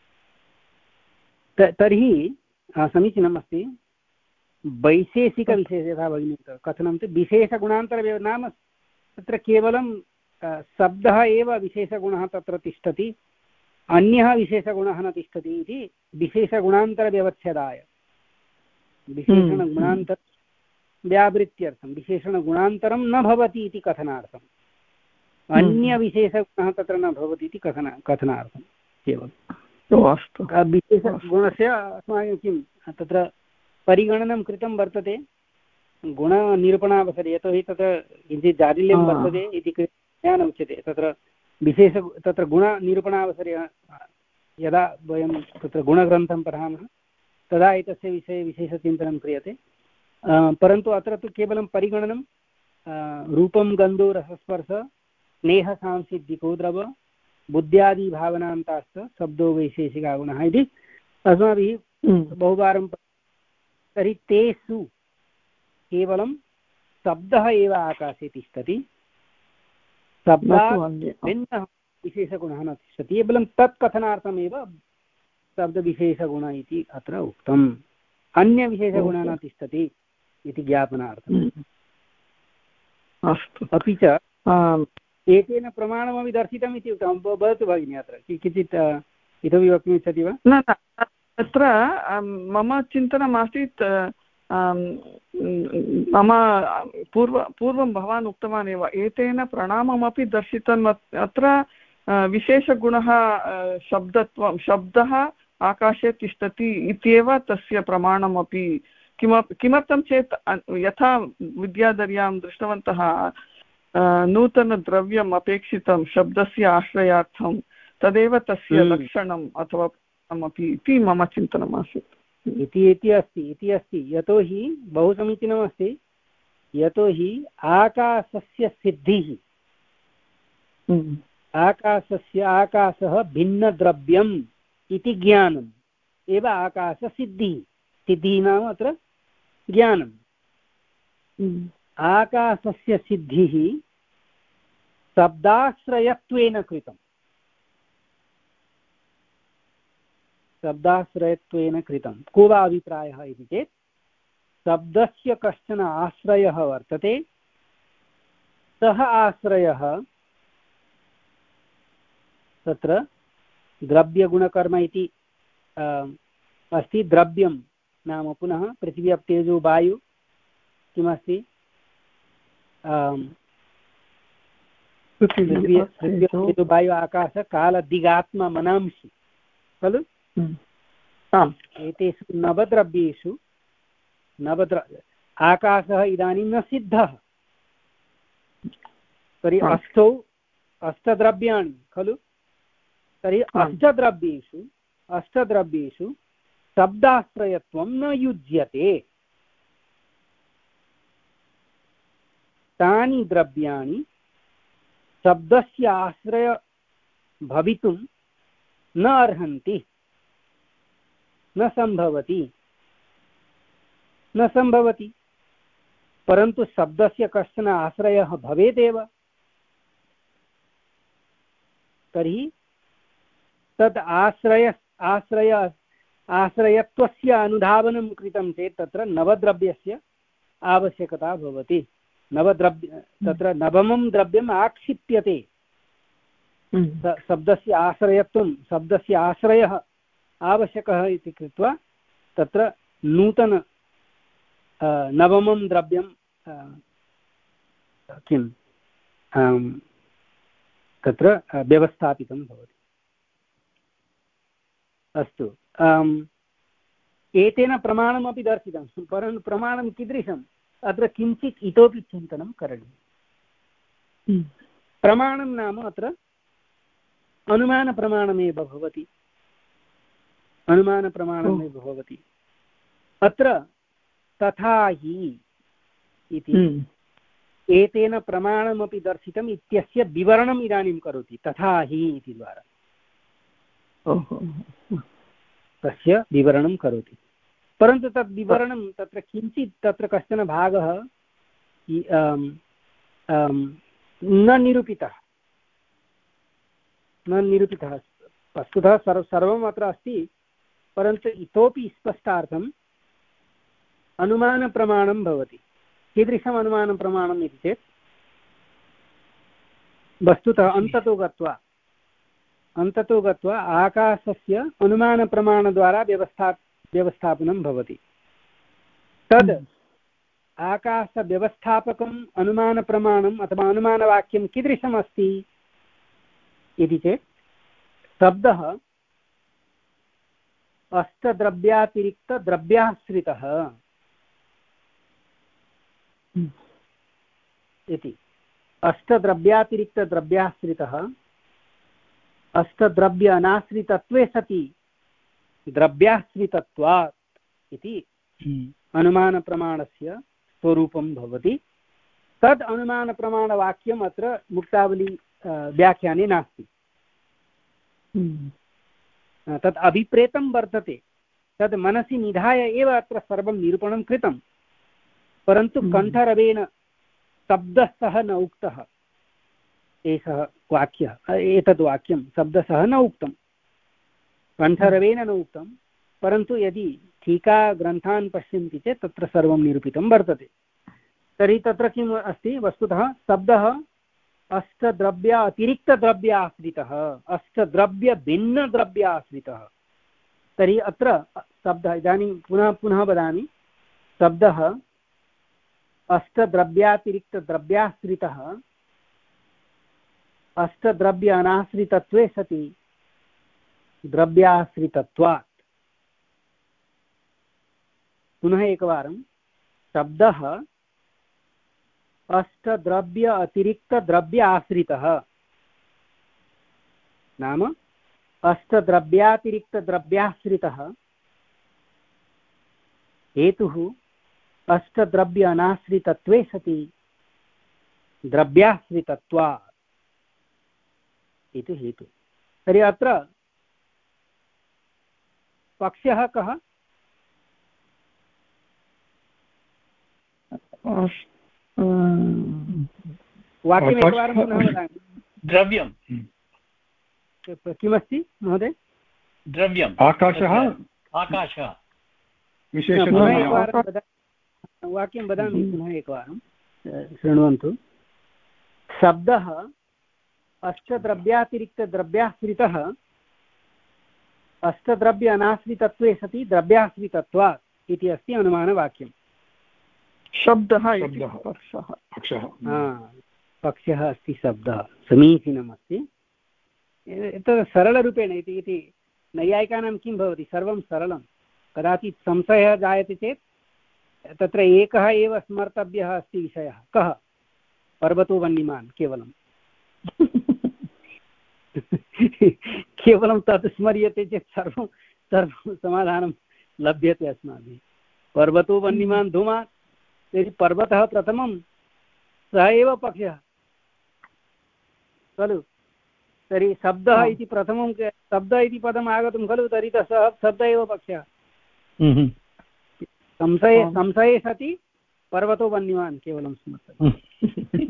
A: तर्हि समीचीनम् अस्ति। वैशेषिकविशेषः यथा भगिनी कथनं तु विशेषगुणान्तरव्यव नाम तत्र केवलं शब्दः एव विशेषगुणः तत्र तिष्ठति, अन्यः विशेषगुणः न तिष्ठति इति विशेषगुणान्तरव्यवच्छेदाय विशेषणगुणान्तर व्यावृत्त्यर्थं विशेषणगुणान्तरं न भवति इति कथनार्थम्, अन्यविशेषगुणः तत्र न भवति इति कथन कथनार्थं केवलं। विशेषगुणस्य अस्माकं किं तत्र परिगणनं कृतं वर्तते गुणनिरूपणावसरे, यतोहि तत्र किञ्चित् जाटिल्यं वर्तते इति ज्ञान उच्यते। तत्र विशेष तत्र गुणनिरूपणावसरे यदा वयं तत्र गुणग्रन्थं पठामः तदा एतस्य विषये विशेषचिन्तनं क्रियते। परन्तु अत्र तु केवलं परिगणनं रूपं गन्धो रसस्पर्श स्नेहसांसिद्धिको द्रव बुद्ध्यादिभावनान्ताश्च शब्दो वैशेषिकागुणः इति अस्माभिः बहुवारं। तर्हि तेषु केवलं शब्दः एव आकाशे तिष्ठति, शब्दात् भिन्नः विशेषगुणः न तिष्ठति। केवलं तत् कथनार्थमेव शब्दविशेषगुणः इति अत्र उक्तम्, अन्यविशेषगुणः न तिष्ठति इति ज्ञापनार्थम्।
D: अस्तु।
A: अपि च एतेन प्रमाणमपि दर्शितम् इति उक्तं। भवतु भगिनि अत्र किञ्चित् इतोपि वक्तुम् इच्छति वा?
D: न न, तत्र मम चिन्तनमासीत्, मम पूर्व पूर्वं भवान् उक्तवान् एव एतेन प्रमाणमपि दर्शितम्। अत्र विशेषगुणः शब्दत्वं, शब्दः आकाशे तिष्ठति इत्येव तस्य प्रमाणमपि। किमपि किमर्थं चेत् यथा विद्याधर्यां दृष्टवन्तः नूतनद्रव्यम् अपेक्षितं शब्दस्य आश्रयार्थं, तदेव तस्य लक्षणम् अथवा अपि इति मम चिन्तनमासीत्।
A: इति इति अस्ति इति अस्ति यतोहि बहु समीचीनमस्ति, यतोहि आकाशस्य सिद्धिः, आकाशस्य आकाशः भिन्नद्रव्यम् इति ज्ञानम् एव आकाशसिद्धिः। सिद्धिः नाम अत्र ज्ञानम्। आकाशस्य सिद्धिः शब्दाश्रयत्वेन कृतम्, शब्दाश्रयत्वेन कृतं। को वा अभिप्रायः इति चेत् शब्दस्य कश्चन आश्रयः वर्तते, सः आश्रयः तत्र द्रव्यगुणकर्म इति अस्ति। द्रव्यं नाम पुनः पृथिवी अप् तेजो वायु किमस्ति, पृथिवी तेजो वायु आकाश काल दिगात्मा मनांसि खलु। एतेषु नवद्रव्येषु नवद्र आकाशः इदानीं न सिद्धः। तर्हि अष्टौ अष्टद्रव्याणि खलु। तर्हि अष्टद्रव्येषु अष्टद्रव्येषु शब्दाश्रयत्वं न युज्यते। तानि द्रव्याणि शब्दस्य आश्रय भवितुं न अर्हन्ति, न सम्भवति न सम्भवति परन्तु शब्दस्य कश्चन आश्रयः भवेदेव। तर्हि तद् आश्रय आश्रय आश्रयत्वस्य अनुधावनं कृतं चेत् तत्र नवद्रव्यस्य आवश्यकता भवति। नवद्रव्य तत्र नवमं द्रव्यम् आक्षिप्यते, शब्दस्य आश्रयत्वं शब्दस्य आश्रयः आवश्यकः इति कृत्वा तत्र नूतन नवमं द्रव्यं किं तत्र व्यवस्थापितं भवति। अस्तु, एतेन प्रमाणमपि दर्शितं, परन्तु प्रमाणं कीदृशम् अत्र किञ्चित् इतोपि चिन्तनं करणीयं। प्रमाणं नाम अत्र अनुमानप्रमाणमेव भवति, अनुमानप्रमाणमेव भवति। अत्र तथा हि इति एतेन प्रमाणमपि दर्शितम् इत्यस्य विवरणम् इदानीं करोति, तथा हि इति द्वारा तस्य विवरणं करोति। परन्तु तद् विवरणं तत्र किञ्चित् तत्र कश्चन भागः न निरूपितः न निरूपितः वस्तुतः सर्व सर्वम् अत्र अस्ति, परन्तु इतोपि स्पष्टार्थम् अनुमानप्रमाणं भवति। कीदृशम् अनुमानप्रमाणम् इति चेत् वस्तुतः अन्ततो गत्वा अन्ततो गत्वा आकाशस्य अनुमानप्रमाणद्वारा व्यवस्था व्यवस्थापनं भवति। तद् आकाशव्यवस्थापकम् अनुमानप्रमाणम् अथवा अनुमानवाक्यं कीदृशम् अस्ति इति चेत् शब्दः अष्टद्रव्यातिरिक्तद्रव्याश्रितः इति। अष्टद्रव्यातिरिक्तद्रव्याश्रितः अष्टद्रव्य अनाश्रितत्वे सति द्रव्याश्रितत्वात् इति अनुमानप्रमाणस्य स्वरूपं भवति। तद् अनुमानप्रमाणवाक्यम् अत्र मुक्तावली व्याख्याने नास्ति, तत् अभिप्रेतं वर्तते, तद् मनसि निधाय एव अत्र सर्वं निरूपणं कृतं, परन्तु कण्ठरवेण शब्दशः न उक्तः। एषः वाक्यः एतद् वाक्यं शब्दशः न उक्तं, कण्ठरवेण न उक्तं, परन्तु यदि टीकाग्रन्थान् पश्यन्ति चेत् तत्र सर्वं निरूपितं वर्तते। तर्हि तत्र किम् अस्ति, वस्तुतः शब्दः अष्टद्रव्य अतिरिक्तद्रव्याश्रितः अष्टद्रव्यभिन्नद्रव्याश्रितः। तर्हि अत्र शब्दः इदानीं पुनः पुनः वदामि, शब्दः अष्टद्रव्यातिरिक्तद्रव्याश्रितः अष्टद्रव्य अनाश्रितत्वे सति द्रव्याश्रितत्वात्। पुनः एकवारं, शब्दः अष्टद्रव्य अतिरिक्तद्रव्य आश्रितः नाम अष्टद्रव्यातिरिक्तद्रव्याश्रितः, हेतुः अष्टद्रव्य अनाश्रितत्वे सति द्रव्याश्रितत्वात् इति हेतुः। तर्हि अत्र पक्षः कः? वाक्यम् एकवारं पुनः वदामि।
C: द्रव्यं
A: किमस्ति महोदय?
C: द्रव्यम्
B: आकाशः
C: आकाशः
A: वाक्यं वदामि पुनः एकवारं शृण्वन्तु। शब्दः अष्टद्रव्यातिरिक्तद्रव्याश्रितः अष्टद्रव्य अनाश्रितत्वे सति द्रव्याश्रितत्वात् इति अस्ति अनुमानवाक्यं।
D: शब्दः
A: पक्षः अस्ति, शब्दः समीचीनमस्ति। एतत् सरलरूपेण इति इति नैयायिकानां किं भवति, सर्वं सरलं। कदाचित् संशयः जायते चेत् तत्र एकः एव स्मर्तव्यः अस्ति विषयः, कः? पर्वतो वह्निमान् केवलं केवलं तत् स्मर्यते चेत् सर्वं सर्वं समाधानं लभ्यते अस्माभिः। पर्वतो वह्निमान् धूमात्, तर्हि पर्वतः प्रथमं, सः एव पक्षः खलु। तर्हि शब्दः इति प्रथमं शब्दः इति पदम् आगतं खलु, तर्हि सः शब्द एव पक्षः। संशये संशये सति पर्वतो वह्निमान् केवलं स्मर्तव्यम्।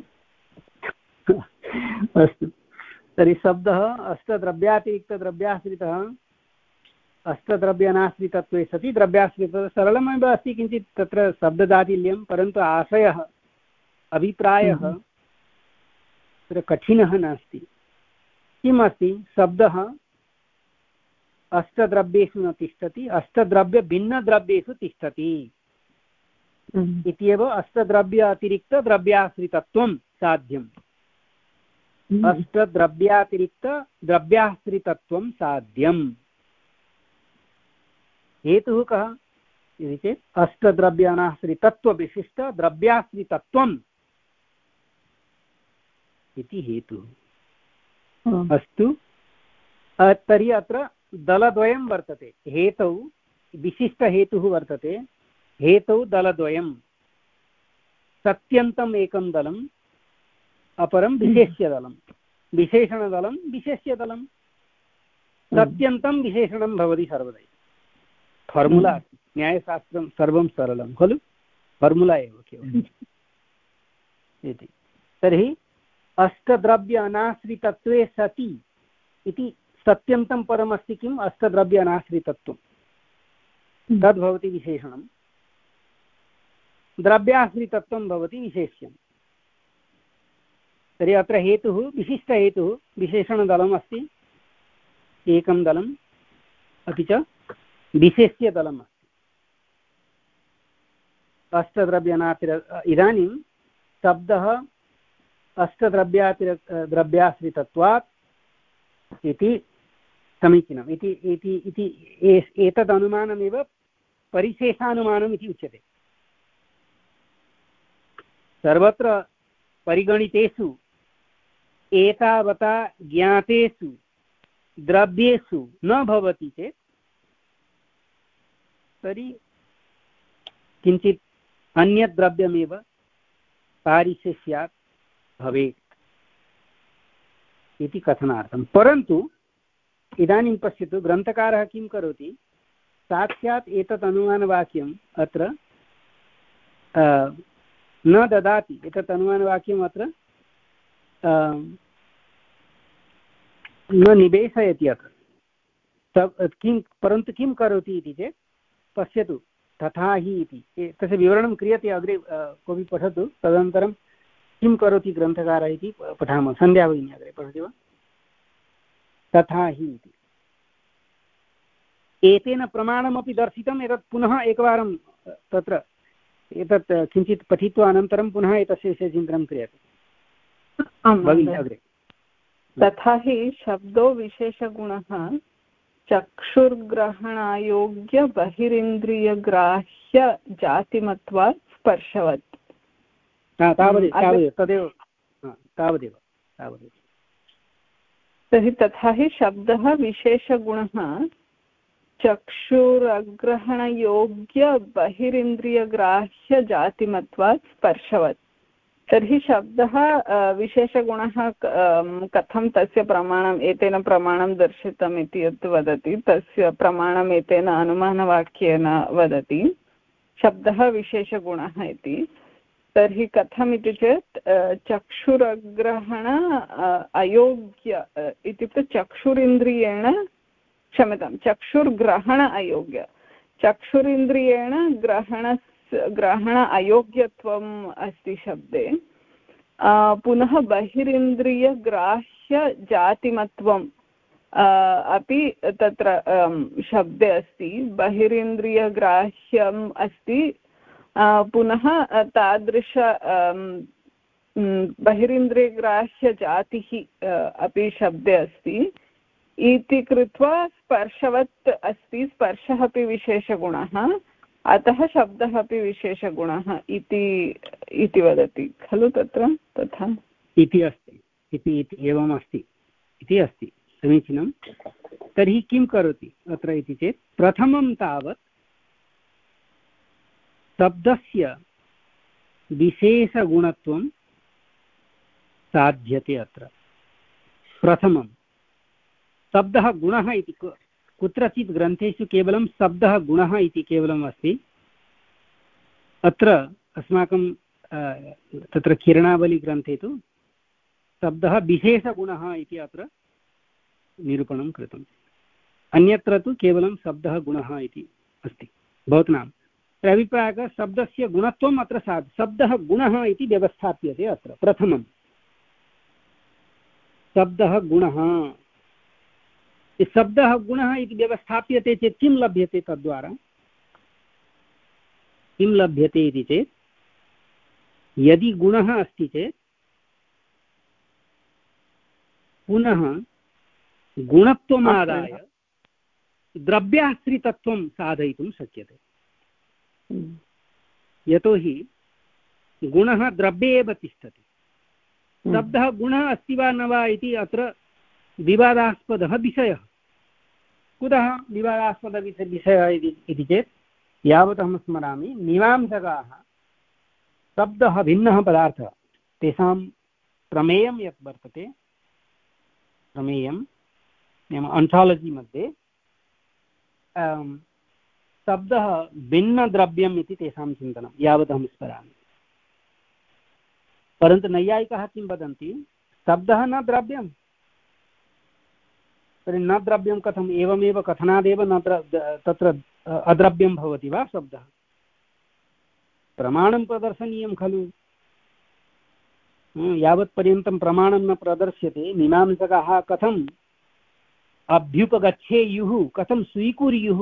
A: अस्तु, तर्हि शब्दः अष्टद्रव्यातिरिक्तद्रव्याश्रितः अष्टद्रव्यनाश्रितत्वे सति द्रव्याश्रितः। सरलमेव अस्ति, किञ्चित् तत्र शब्दजातिल्यं, परन्तु आशयः अभिप्रायः तत्र कठिनः नास्ति। किम् अस्ति, शब्दः अष्टद्रव्येषु न तिष्ठति, अष्टद्रव्यभिन्नद्रव्येषु तिष्ठति इत्येव अष्टद्रव्य अतिरिक्तद्रव्याश्रितत्वं साध्यम्। अष्टद्रव्यातिरिक्तद्रव्याश्रितत्वं साध्यम्। हेतुः कः इति चेत् अष्टद्रव्यानाश्रितत्वविशिष्टद्रव्याश्रितत्वम् इति हेतुः। अस्तु, तर्हि अत्र दलद्वयं वर्तते। हेतौ विशिष्टहेतुः वर्तते, हेतौ दलद्वयं, सत्यन्तम् एकं दलम्, अपरं विशेष्यदलं। विशेषणदलं विशेष्यदलं, सत्यन्तं विशेषणं भवति सर्वदा। फार्मुला अस्ति, न्यायशास्त्रं सर्वं सरलं खलु, फार्मुला एव केवलम् इति। तर्हि अष्टद्रव्य अनाश्रितत्वे सति इति सत्यन्तं परमस्ति किम्, अष्टद्रव्य अनाश्रितत्वं, तद्भवति विशेषणं। द्रव्याश्रितत्वं भवति विशेष्यं। तर्हि अत्र हेतुः विशिष्टहेतुः विशेषणदलम् अस्ति, एकं दलम्, अपि च विशेष्यदलम् अस्ति। अष्टद्रव्यानातिर इदानीं शब्दः अष्टद्रव्यातिर द्रव्याश्रितत्वात् इति समीचीनम् इति इति इति एतद् अनुमानमेव परिशेषानुमानम् इति उच्यते। सर्वत्र परिगणितेषु एतावता ज्ञातेषु द्रव्येषु न भवति चेत् तर्हि किञ्चित् अन्यत् द्रव्यमेव पारिशेष्यात् भवेत् इति कथनार्थं। परन्तु इदानीं पश्यतु, ग्रन्थकारः किं करोति, साक्षात् एतत् अनुमानवाक्यम् अत्र न ददाति। एतत् अनुमानवाक्यम् अत्र न निवेशयति अत्र किं, परन्तु किं करोति इति चेत् पश्यतु, तथा हि इति तस्य विवरणं क्रियते, अग्रे कोऽपि पठतु। तदनन्तरं किं करोति ग्रन्थकारः इति पठामः। सन्ध्या भगिनी अग्रे पठति वा? तथा हि इति एतेन प्रमाणमपि दर्शितम्। एतत् पुनः एकवारं तत्र एतत् किञ्चित् पठित्वा अनन्तरं पुनः एतस्य विषये चिन्तनं क्रियते। भगिनी अग्रे।
D: तथा हि शब्दो विशेषगुणः चक्षुर्ग्रहणायोग्य बहिरिन्द्रियग्राह्य जातिमत्वात् स्पर्शवत्।
A: तावदेव तावदेव तदेव तावदेव तावदेव
D: तर्हि तथा हि शब्दः विशेषगुणः चक्षुरग्रहणयोग्य बहिरिन्द्रियग्राह्य जातिमत्वात् स्पर्शवत्। तर्हि शब्दः विशेषगुणः कथं तस्य प्रमाणम् एतेन प्रमाणं दर्शितम् इति यत् वदति, तस्य प्रमाणम् एतेन अनुमानवाक्येन वदति शब्दः विशेषगुणः इति। तर्हि कथम् इति चेत् चक्षुरग्रहण अयोग्य इत्युक्ते चक्षुरिन्द्रियेण क्षम्यतां चक्षुर्ग्रहण अयोग्य चक्षुरिन्द्रियेण ग्रहण ग्रहण अयोग्यत्वम् अस्ति शब्दे। पुनः बहिरिन्द्रियग्राह्य जातिमत्वम् अपि तत्र शब्दे अस्ति। बहिरिन्द्रियग्राह्यम् अस्ति, पुनः तादृश बहिरिन्द्रियग्राह्यजातिः अपि शब्दे अस्ति इति कृत्वा स्पर्शवत् अस्ति। स्पर्शः अपि विशेषगुणः, अतः शब्दः अपि विशेषगुणः इति इति वदति खलु तत्र तथा
A: इति अस्ति इति एवम् अस्ति इति अस्ति। समीचीनं। तर्हि किं करोति अत्र इति चेत् प्रथमं तावत् शब्दस्य विशेषगुणत्वं साध्यते। अत्र प्रथमं शब्दः गुणः इति कुत्रचित् ग्रन्थेषु केवलं शब्दः गुणः इति केवलम् अस्ति। अत्र अस्माकं तत्र किरणावलीग्रन्थे तु शब्दः विशेषगुणः इति अत्र निरूपणं कृतम्। अन्यत्र तु केवलं शब्दः गुणः इति अस्ति। भवतु नाम अभिप्रायः शब्दस्य गुणत्वम् अत्र साधु शब्दः गुणः इति व्यवस्थाप्यते अत्र प्रथमं शब्दः गुणः शब्दः गुणः इति व्यवस्थाप्यते चेत् किं लभ्यते तद्वारा किं लभ्यते इति चेत् यदि गुणः अस्ति चेत् पुनः गुणत्वमादाय द्रव्याश्रितत्वं साधयितुं शक्यते यतोहि गुणः द्रव्ये एव तिष्ठति शब्दः गुणः अस्ति वा न वा इति अत्र विवादास्पदः विषयः कुतः विवादास्पदविषयः इति चेत् यावत् अहं स्मरामि मीमांसकाः शब्दः भिन्नः पदार्थः तेषां प्रमेयं यत् वर्तते प्रमेयं नाम ओन्टोलजि मध्ये शब्दः भिन्नद्रव्यम् इति तेषां चिन्तनं यावदहं स्मरामि परन्तु नैयायिकाः किं वदन्ति शब्दः न द्रव्यं तर्हि न द्रव्यं कथम् एवमेव कथनादेव न तत्र अद्रव्यं भवति वा शब्दः प्रमाणं प्रदर्शनीयं खलु यावत्पर्यन्तं प्रमाणं न प्रदर्श्यते मीमांसकाः कथम् अभ्युपगच्छेयुः कथं स्वीकुर्युः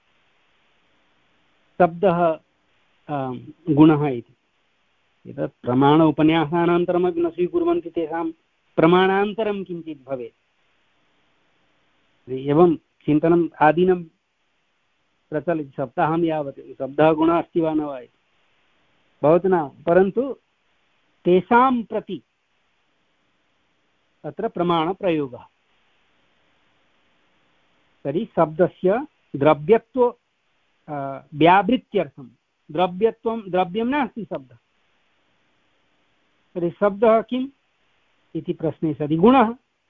A: शब्दः गुणः इति एतत् प्रमाण उपन्यासानन्तरमपि न स्वीकुर्वन्ति तेषां प्रमाणान्तरं किञ्चित् भवेत् एवं चिन्तनम् आदिनं प्रचलति सप्ताहं यावत् शब्दः गुणः अस्ति वा न वा इति भवतु न परन्तु तेषां प्रति अत्र प्रमाणप्रयोगः तर्हि शब्दस्य द्रव्यत्व व्यावृत्त्यर्थं द्रव्यत्वं द्रव्यं नास्ति शब्दः तर्हि शब्दः किम् इति प्रश्ने सति गुणः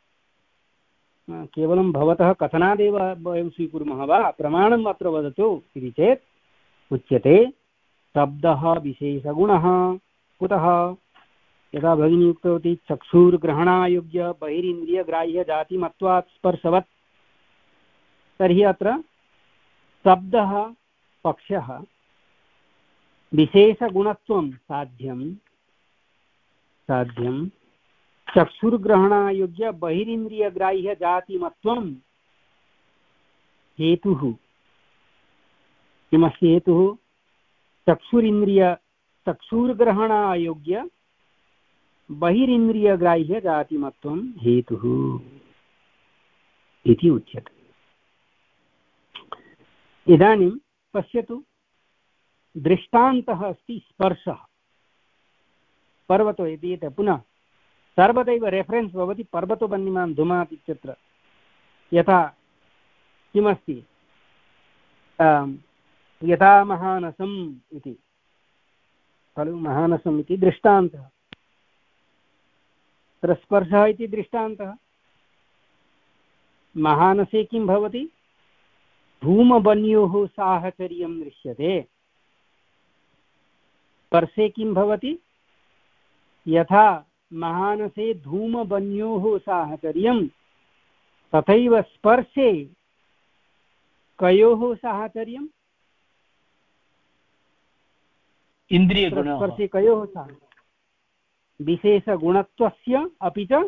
A: केवलं भवतः कथनादेव वयं स्वीकुर्मः वा प्रमाणम् अत्र वदतु इति चेत् उच्यते शब्दः विशेषगुणः कुतः यदा भगिनी उक्तवती चक्षुर्ग्रहणायोग्य बहिरिन्द्रियग्राह्यजातिमत्वात् स्पर्शवत् तर्हि अत्र शब्दः पक्षः विशेषगुणत्वं साध्यं साध्यं चक्षुर्ग्रहणायोग्य बहिरिन्द्रियग्राह्यजातिमत्वं हेतुः किमस्ति हेतुः चक्षुरिन्द्रिय चक्षुर्ग्रहणायोग्य बहिरिन्द्रियग्राह्यजातिमत्वं हेतुः इति उच्यते इदानीं पश्यतु दृष्टान्तः अस्ति स्पर्शः पर्वतो इति पुनः सर्वदैव रेफरेन्स् भवति पर्वतो वह्निमान् धूमात् इत्यत्र यथा किमस्ति यथा महानसम् इति खलु महानसम् इति दृष्टान्तः तत्र स्पर्शः इति दृष्टान्तः महानसे किं भवति धूमवन्योः साहचर्यं दृश्यते स्पर्शे किं भवति यथा महानसे धूमवन्योः साहचर्यं तथैव स्पर्शे कयोः साहचर्यम्
C: इन्द्रियगुणः
A: स्पर्शे कयोः साहचर्यं विशेषगुणत्वस्य अपि च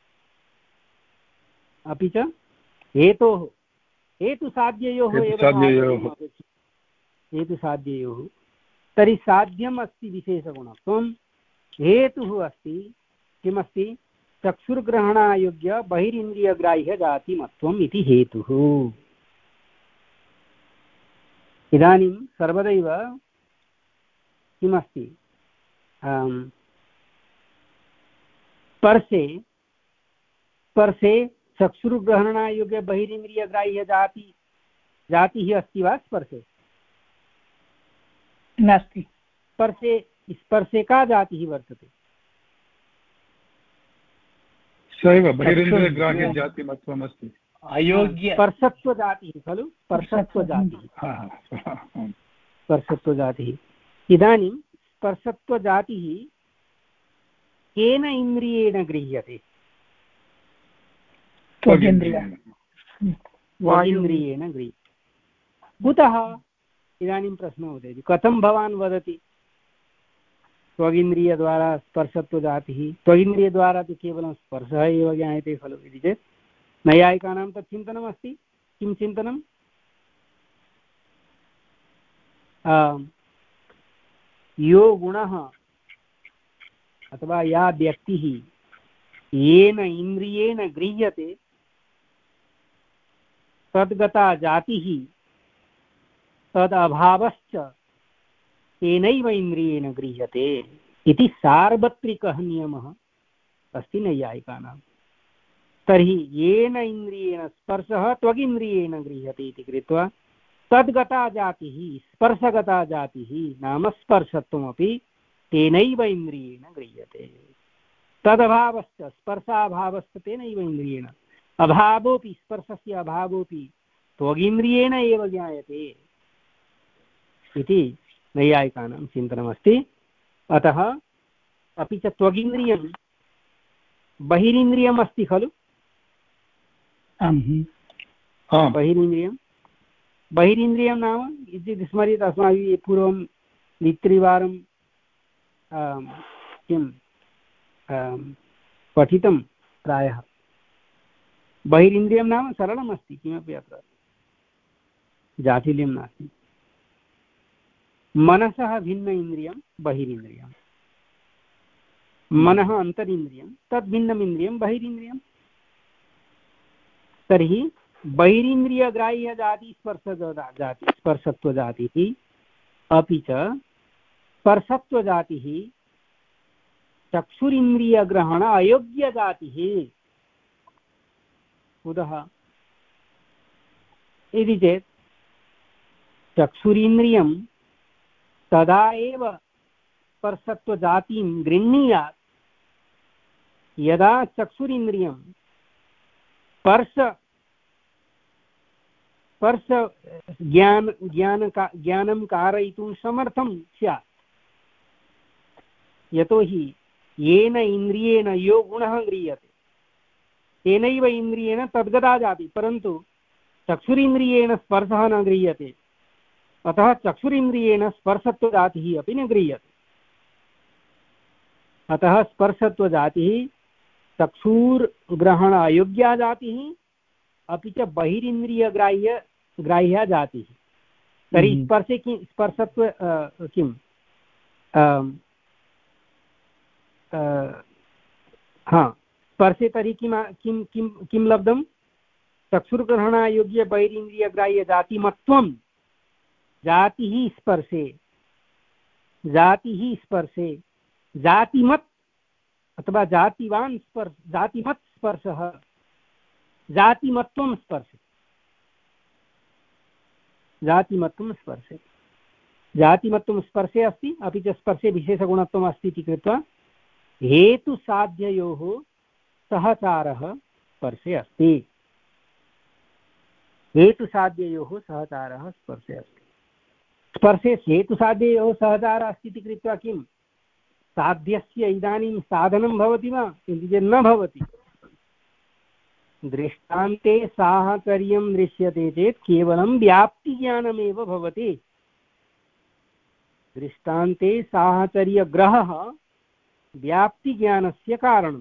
A: अपि च हेतोः हेतुसाध्ययोः एव हेतुसाध्ययोः तर्हि साध्यम् अस्ति विशेषगुणत्वं हेतुः अस्ति किमस्ति चक्षुर्ग्रहणायोग्य बहिरिन्द्रियग्राह्यजातिमत्वम् इति हेतुः इदानीं सर्वदैव किमस्ति स्पर्शे स्पर्शे चक्षुर्ग्रहणायोग्य बहिरिन्द्रियग्राह्यजाति जातिः अस्ति वा स्पर्शे
G: नास्ति
A: स्पर्शे स्पर्शे का जातिः वर्तते
B: सैव बहिरिन्द्रियग्राह्यजातिमत्वम् अस्ति
C: अयोग्य
A: स्पर्शत्वजातिः खलु स्पर्शत्वजातिः स्पर्शत्वजातिः इदानीं स्पर्शत्वजातिः केन इन्द्रियेण गृह्यते
G: त्वगिन्द्रियेण
A: वायुन्द्रियेण गृह्यते कुतः इदानीं प्रश्नः उदेति कथं भवान् वदति त्वगिन्द्रियद्वारा स्पर्शत्वजातिः त्वगिन्द्रियद्वारा तु केवलं स्पर्शः एव ज्ञायते खलु इति चेत् नैयायिकानां तत् चिन्तनमस्ति। किं चिन्तनं? यो गुणः अथवा या व्यक्तिः येन इन्द्रियेण गृह्यते तद्गता जातिः तदभावश्च तेनैव इन्द्रियेण गृह्यते इति सार्वत्रिकः नियमः अस्ति नैयायिकानां। तर्हि येन इन्द्रियेण स्पर्शः त्वगिन्द्रियेण गृह्यते इति कृत्वा तद्गता जातिः स्पर्शगता जातिः नाम स्पर्शत्वमपि तेनैव इन्द्रियेण गृह्यते। तदभावश्च स्पर्शाभावश्च तेनैव इन्द्रियेण अभावोऽपि स्पर्शस्य अभावोऽपि त्वगिन्द्रियेण एव ज्ञायते इति नैयायिकानां चिन्तनमस्ति। अतः अपि च त्वगिन्द्रियं बहिरिन्द्रियम् अस्ति खलु। बहिरिन्द्रियं बहिरिन्द्रियं नाम इति स्मर्यते अस्माभिः पूर्वं द्वित्रिवारं किं पठितं प्रायः। बहिरिन्द्रियं नाम सरलमस्ति, किमपि अत्र जाठिल्यं नास्ति। मनसः भिन्न इन्द्रियं बहिरिन्द्रियं, मनः अन्तरिन्द्रियं तद्भिन्नम् इन्द्रियं बहिरिन्द्रियं। तर्हि बहिरिन्द्रियग्राह्यजाति स्पर्शजाति स्पर्शत्वजातिः अपि च स्पर्शत्वजातिः चक्षुरिन्द्रियग्रहण अयोग्यजातिः कुतः इति चेत् चक्षुरिन्द्रियं तदा एव स्पर्शत्वजातिं गृह्णीयात् यदा चक्षुरिन्द्रियं स्पर्श स्पर्श ज्ञान ज्ञान का ज्ञानं कारयितुं समर्थं स्यात्। यतोहि येन इन्द्रियेण यो गुणः गृह्यते तेनैव इन्द्रियेण तद्गता जाति, परन्तु चक्षुरिन्द्रियेण स्पर्शः न गृह्यते, अतः चक्षुरिन्द्रियेण स्पर्शत्वजातिः अपि न गृह्यते। अतः स्पर्शत्वजातिः चक्षुर्ग्रहण अयोग्या जातिः अपि च बहिरिन्द्रियग्राह्य ग्राह्या जातिः। तर्हि स्पर्शे किं स्पर्शत्व किं हाँ स्पर्शे तर्हि किं किं किं किं लब्धं? चक्षुर्ग्रहणायोग्य बहिरिन्द्रियग्राह्य जातिमत्वं जातिः स्पर्शे जातिः स्पर्शे जातिमत् अथवा जातिवान् स्पर्श जातिमत् स्पर्शः जातिमत्वं स्पर्शे जातिमत्वं स्पर्शे जातिमत्वं स्पर्शे अस्ति, अपि च स्पर्शे विशेषगुणत्वम् अस्ति इति कृत्वा हेतुसाध्ययोः सहचारः स्पर्शे अस्ति। हेतुसाध्ययोः सहचारः स्पर्शे अस्ति। स्पर्शे हेतुसाध्ययोः सहचारः अस्ति इति कृत्वा किं साध्यस्य इदानीं साधनं भवति वा इति चेत् न भवति। दृष्टान्ते साहचर्यं दृश्यते चेत् केवलं व्याप्तिज्ञानमेव भवति। दृष्टान्ते साहचर्यग्रहः व्याप्तिज्ञानस्य कारणं।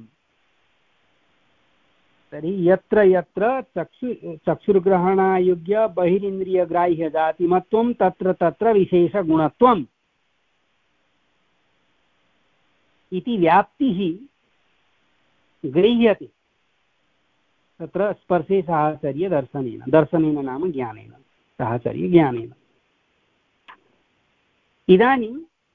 A: तर्हि यत्र यत्र चक्षु चक्षुर्ग्रहणायोग्य बहिरिन्द्रियग्राह्य जातिमत्वं तत्र तत्र विशेषगुणत्वम् इति व्याप्तिः गृह्यते तत्र स्पर्शे साहचर्य दर्शनेन दर्शनेन नाम ज्ञानेन साहचर्य ज्ञानेन। इदानीं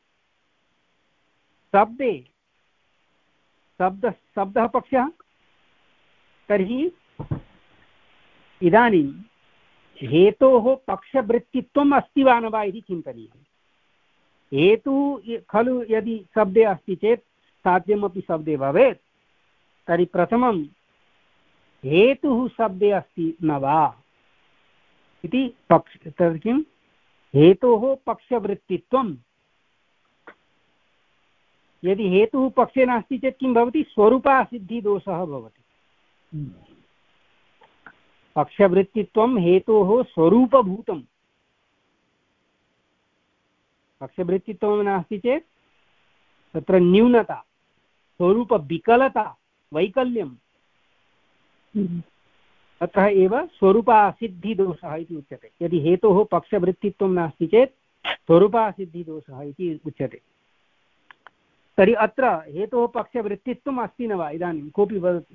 A: शब्दे शब्द शब्दः पक्षः। तर्हि इदानीं हेतोः पक्षवृत्तित्वम् अस्ति वा न वा इति चिन्तनीयम्। हेतुः खलु यदि शब्दे अस्ति चेत् साध्यमपि शब्दे भवेत्। तर्हि प्रथमं हेतुः शब्दे अस्ति न वा इति पक्ष तर्हि किं हेतोः पक्षवृत्तित्वं। यदि हेतुः पक्षे नास्ति चेत् किं भवति? स्वरूपासिद्धिदोषः भवति। पक्षवृत्तित्वं हेतोः स्वरूपभूतं पक्षवृत्तित्वं नास्ति चेत् तत्र न्यूनता, स्वरूपविकलता, वैकल्यं, अतः एव स्वरूपासिद्धिदोषः इति उच्यते। यदि हेतोः पक्षवृत्तित्वं नास्ति चेत् स्वरूपासिद्धिदोषः इति उच्यते। तर्हि अत्र हेतोः पक्षवृत्तित्वम् अस्ति न वा? इदानीं कोऽपि वदति।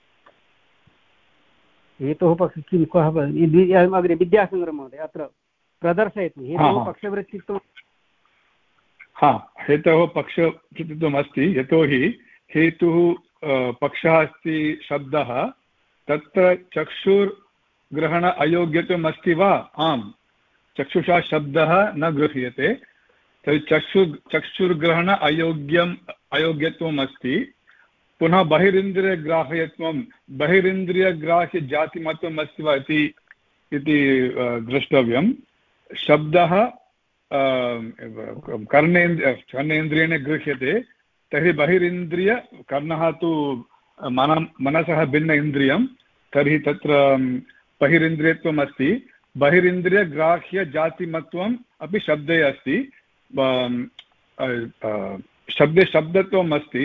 A: हेतोः पक्ष किं कः अग्रे विद्यासङ्ग्रहमहोदय अत्र प्रदर्शयतु। हेतोः पक्षवृत्तित्वं
B: हा हेतोः पक्षवृत्तित्वम् अस्ति। यतोहि हेतुः पक्षः अस्ति शब्दः, तत्र चक्षुर्ग्रहण अयोग्यत्वम् अस्ति वा? आम्, चक्षुषा शब्दः न गृह्यते, तर्हि चक्षु चक्षुर्ग्रहण अयोग्यम् अयोग्यत्वम् अस्ति। पुनः बहिरिन्द्रियग्राह्यत्वं बहिरिन्द्रियग्राह्यजातिमत्वम् अस्ति वा इति द्रष्टव्यं। शब्दः कर्णेन्द्रिय कर्णेन्द्रियेण गृह्यते, तर्हि बहिरिन्द्रिय, कर्णः तु मन मनसः भिन्न इन्द्रियं, तर्हि तत्र बहिरिन्द्रियत्वम् अस्ति। बहिरिन्द्रियग्राह्यजातिमत्वम् अपि शब्दे अस्ति। शब्दे शब्दत्वम् अस्ति।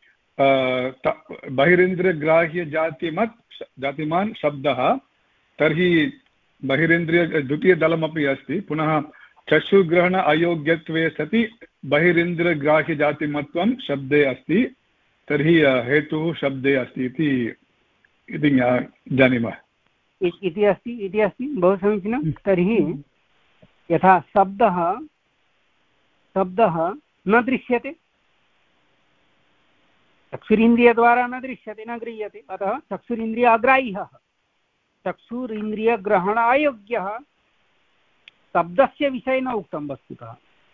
B: बहिरिन्द्रियग्राह्यजातिमत् जातिमान् शब्दः, तर्हि बहिरिन्द्रिय द्वितीयदलमपि अस्ति। पुनः चक्षुर्ग्रहण अयोग्यत्वे सति बहिरिन्द्रियग्राह्यजातिमत्वं शब्दे अस्ति, तर्हि हेतुः शब्दे अस्ति इति जानीमः।
A: इति अस्ति इति अस्ति बहु समीचीनं। तर्हि यथा शब्दः शब्दः न दृश्यते, चक्षुरिन्द्रियद्वारा न दृश्यते, न गृह्यते, अतः चक्षुरिन्द्रिय अग्राह्यः, चक्षुरिन्द्रियग्रहण अयोग्यः। शब्दस्य विषये न उक्तं वस्तुतः।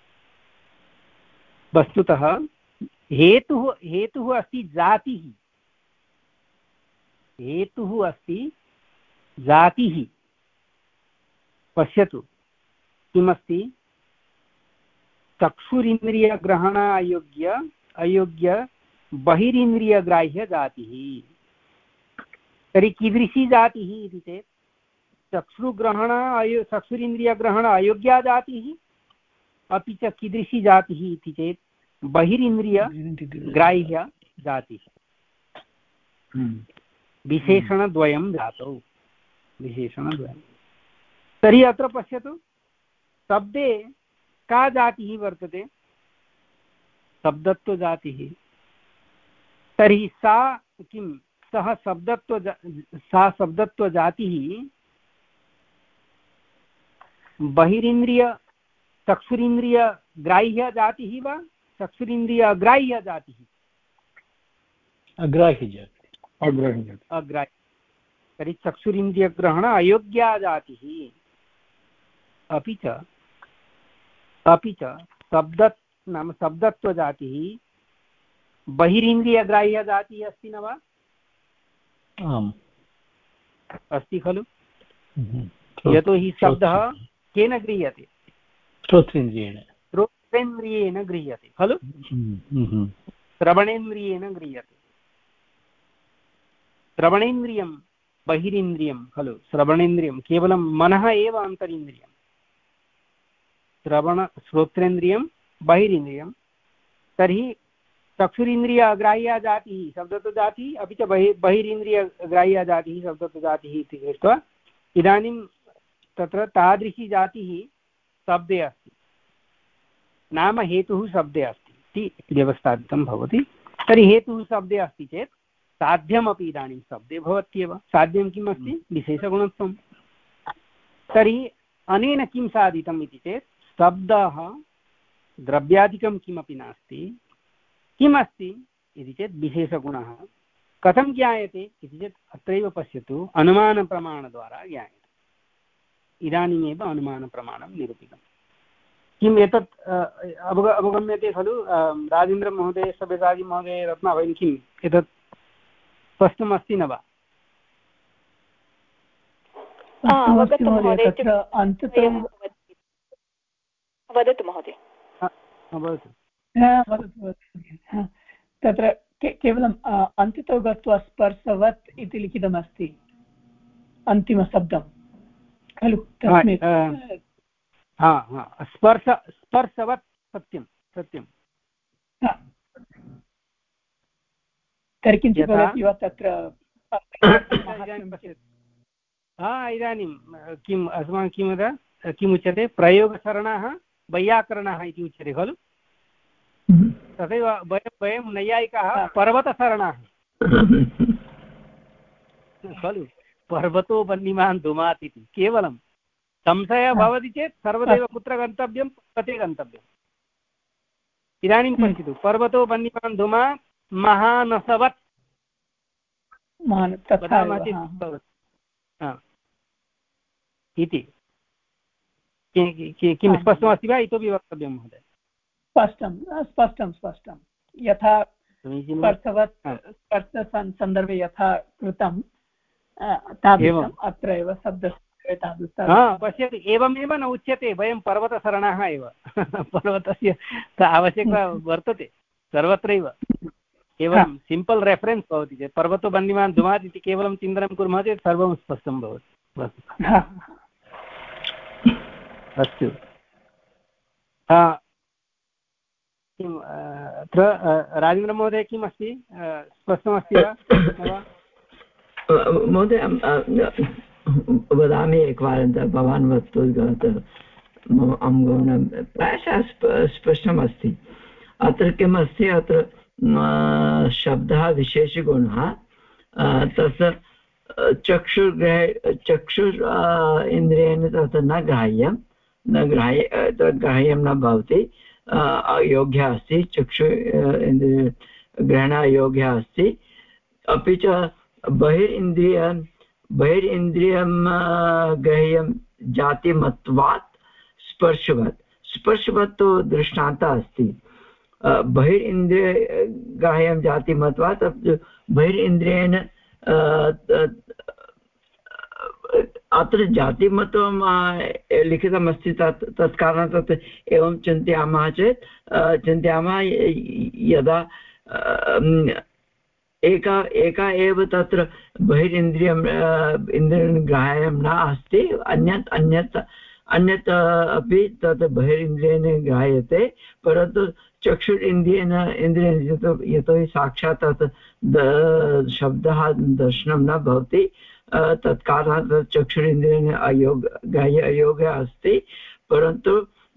A: वस्तुतः हेतुः हेतुः अस्ति जातिः, हेतुः अस्ति जातिः। पश्यतु किमस्ति, चक्षुरिन्द्रियग्रहण अयोग्य अयोग्य बहिरिन्द्रियग्राह्य जातिः। तर्हि कीदृशी जातिः इति चेत् चक्षुग्रहण अयो चक्षुरिन्द्रियग्रहण अयोग्या जातिः, अपि च कीदृशी जातिः इति चेत् बहिरिन्द्रियग्राह्य जातिः। विशेषणद्वयं जातौ, विशेषणद्वयं। तर्हि अत्र पश्यतु, शब्दे का जातिः वर्तते? शब्दत्वजातिः। तर्हि सा किं सः शब्दत्व सा शब्दत्वजातिः बहिरिन्द्रिय चक्षुरिन्द्रियग्राह्य जातिः वा चक्षुरिन्द्रिय अग्राह्य जातिः?
C: अग्राह्य जातिः।
B: अग्राह्य जातिः।
A: अग्राह्य। तर्हि चक्षुरिन्द्रियग्रहण अयोग्या जातिः। अपि च अपि च शब्द नाम शब्दत्वजातिः बहिरिन्द्रियग्राह्य जातिः अस्ति न वा?
C: आम्,
A: अस्ति खलु। यतोहि शब्दः केन गृह्यते?
C: श्रोत्रेन्द्रियेण।
A: श्रोत्रेन्द्रियेण गृह्यते खलु। श्रवणेन्द्रियेण गृह्यते। श्रवणेन्द्रियं बहिरिन्द्रियं खलु। श्रवणेन्द्रियं केवलं मनः एव अन्तरिन्द्रियं। श्रवण श्रोत्रेन्द्रियं बहिरिन्द्रियं। तर्हि चक्षुरिन्द्रिय अग्राह्या जातिः शब्दत्वजातिः, अपि च बहि बहिरिन्द्रिय अग्राह्या जातिः शब्दत्वजातिः इति कृत्वा इदानीं तत्र तादृशी जातिः शब्दे अस्ति, नाम हेतुः शब्दे अस्ति इति व्यवस्थापितं भवति। तर्हि हेतुः शब्दे अस्ति चेत् साध्यमपि इदानीं शब्दे भवत्येव। साध्यं किम् अस्ति? विशेषगुणत्वं। तर्हि अनेन किं साधितम् इति चेत् शब्दः द्रव्यादिकं किमपि नास्ति, किमस्ति इति चेत् विशेषगुणः। कथं ज्ञायते इति चेत् अत्रैव पश्यतु, अनुमानप्रमाणद्वारा ज्ञायते। इदानीमेव अनुमानप्रमाणं निरूपितं। किम् एतत् अवग अवगम्यते खलु राजेन्द्रमहोदय, सव्यसाचीमहोदय, रत्ना भगिनी? किम् एतत् स्पष्टमस्ति न वा?
F: वदतु महोदय।
G: तत्र केवलम् अन्तितो गत्वा स्पर्शवत् इति लिखितमस्ति अन्तिमशब्दं खलु।
A: स्पर्श स्पर्शवत् सत्यं सत्यं।
G: तर्हि किञ्चित् वदति वा तत्र?
A: हा इदानीं किम् अस्माकं किं वद किमुच्यते प्रयोगसरणाः वैयाकरणाः इति उच्यते खलु। तथैव वयं वयं नैयायिकाः पर्वतसरणाः खलु। पर्वतो वह्निमान् धूमात् इति केवलं संशयः भवति चेत् सर्वदैव कुत्र गन्तव्यं, पर्वते गन्तव्यम्। इदानीं पश्यतु, पर्वतो वह्निमान् धूमात् महानसवत् वदामः चेत् इति किं स्पष्टमस्ति वा, इतोपि वक्तव्यं महोदय?
G: स्पष्टं स्पष्टं स्पष्टं यथा स्पर्शसन्दर्भे यथा कृतं तादृशम् अत्र एव शब्दस्य तादृशं।
A: पश्यतु, एवमेव न उच्यते वयं पर्वतसरणाः एव। पर्वतस्य आवश्यकता वर्तते सर्वत्रैव। केवलं सिम्पल् रेफरेन्स् भवति चेत् पर्वतो वह्निमान् धूमात् इति केवलं चिन्तनं कुर्मः चेत् सर्वं स्पष्टं भवति। अस्तु, किम् अत्र राजेन्द्रमहोदय किम् अस्ति, स्पष्टमस्ति वा?
E: महोदय वदामि एकवारं, भवान् वदतु। प्रायशः स्पष्टमस्ति। अत्र किम् अस्ति, अत्र शब्दः विशेषगुणः तस्य चक्षुर्ग्रह चक्षुर् इन्द्रियेण तत् न ग्राह्यं न ग्राह्य ग्राह्यं न भवति, अयोग्यः अस्ति। चक्षु इन्द्रिय ग्रहणायोग्यः अस्ति। अपि च बहिरिन्द्रियं बहिरिन्द्रियं ग्राह्यं जातिमत्वात् स्पर्शवत्। स्पर्शवत् तु दृष्टान्तः अस्ति। बहिरिन्द्रिय ग्राह्यं जातिमत्वात् बहिरिन्द्रियेण अत्र जातिमत्वं लिखितमस्ति। तत् तत् कारणात् तत् एवं चिन्तयामः चेत् चिन्तयामः यदा एका एका एव तत्र बहिरिन्द्रियम् इन्द्रियग्राह्यं न अस्ति, अन्यत् अन्यत् अन्यत् अपि तत् बहिरिन्द्रियेण ग्राह्यते, परन्तु चक्षुरिन्द्रियेण इन्द्रियेण यतोहि साक्षात् तत् शब्दः दर्शनं न भवति, तत्कारणात् चक्षुरिन्द्रियेण अयोग ग्राह्य अयोगः अस्ति। परन्तु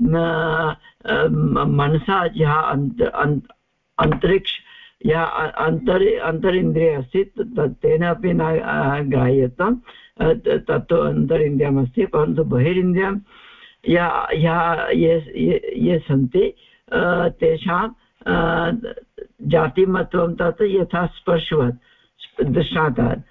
E: मनसा यः अन्तरिक्ष या अन्तर् अन्तरिन्द्रियः अस्ति तेन अपि न ग्राह्यतं, तत्तु अन्तरिन्द्रियमस्ति। परन्तु बहिरिन्द्रियं या या ये ये सन्ति तेषां जातिमत्वं तत् यथा स्पर्शवत् दृष्टान्तात्।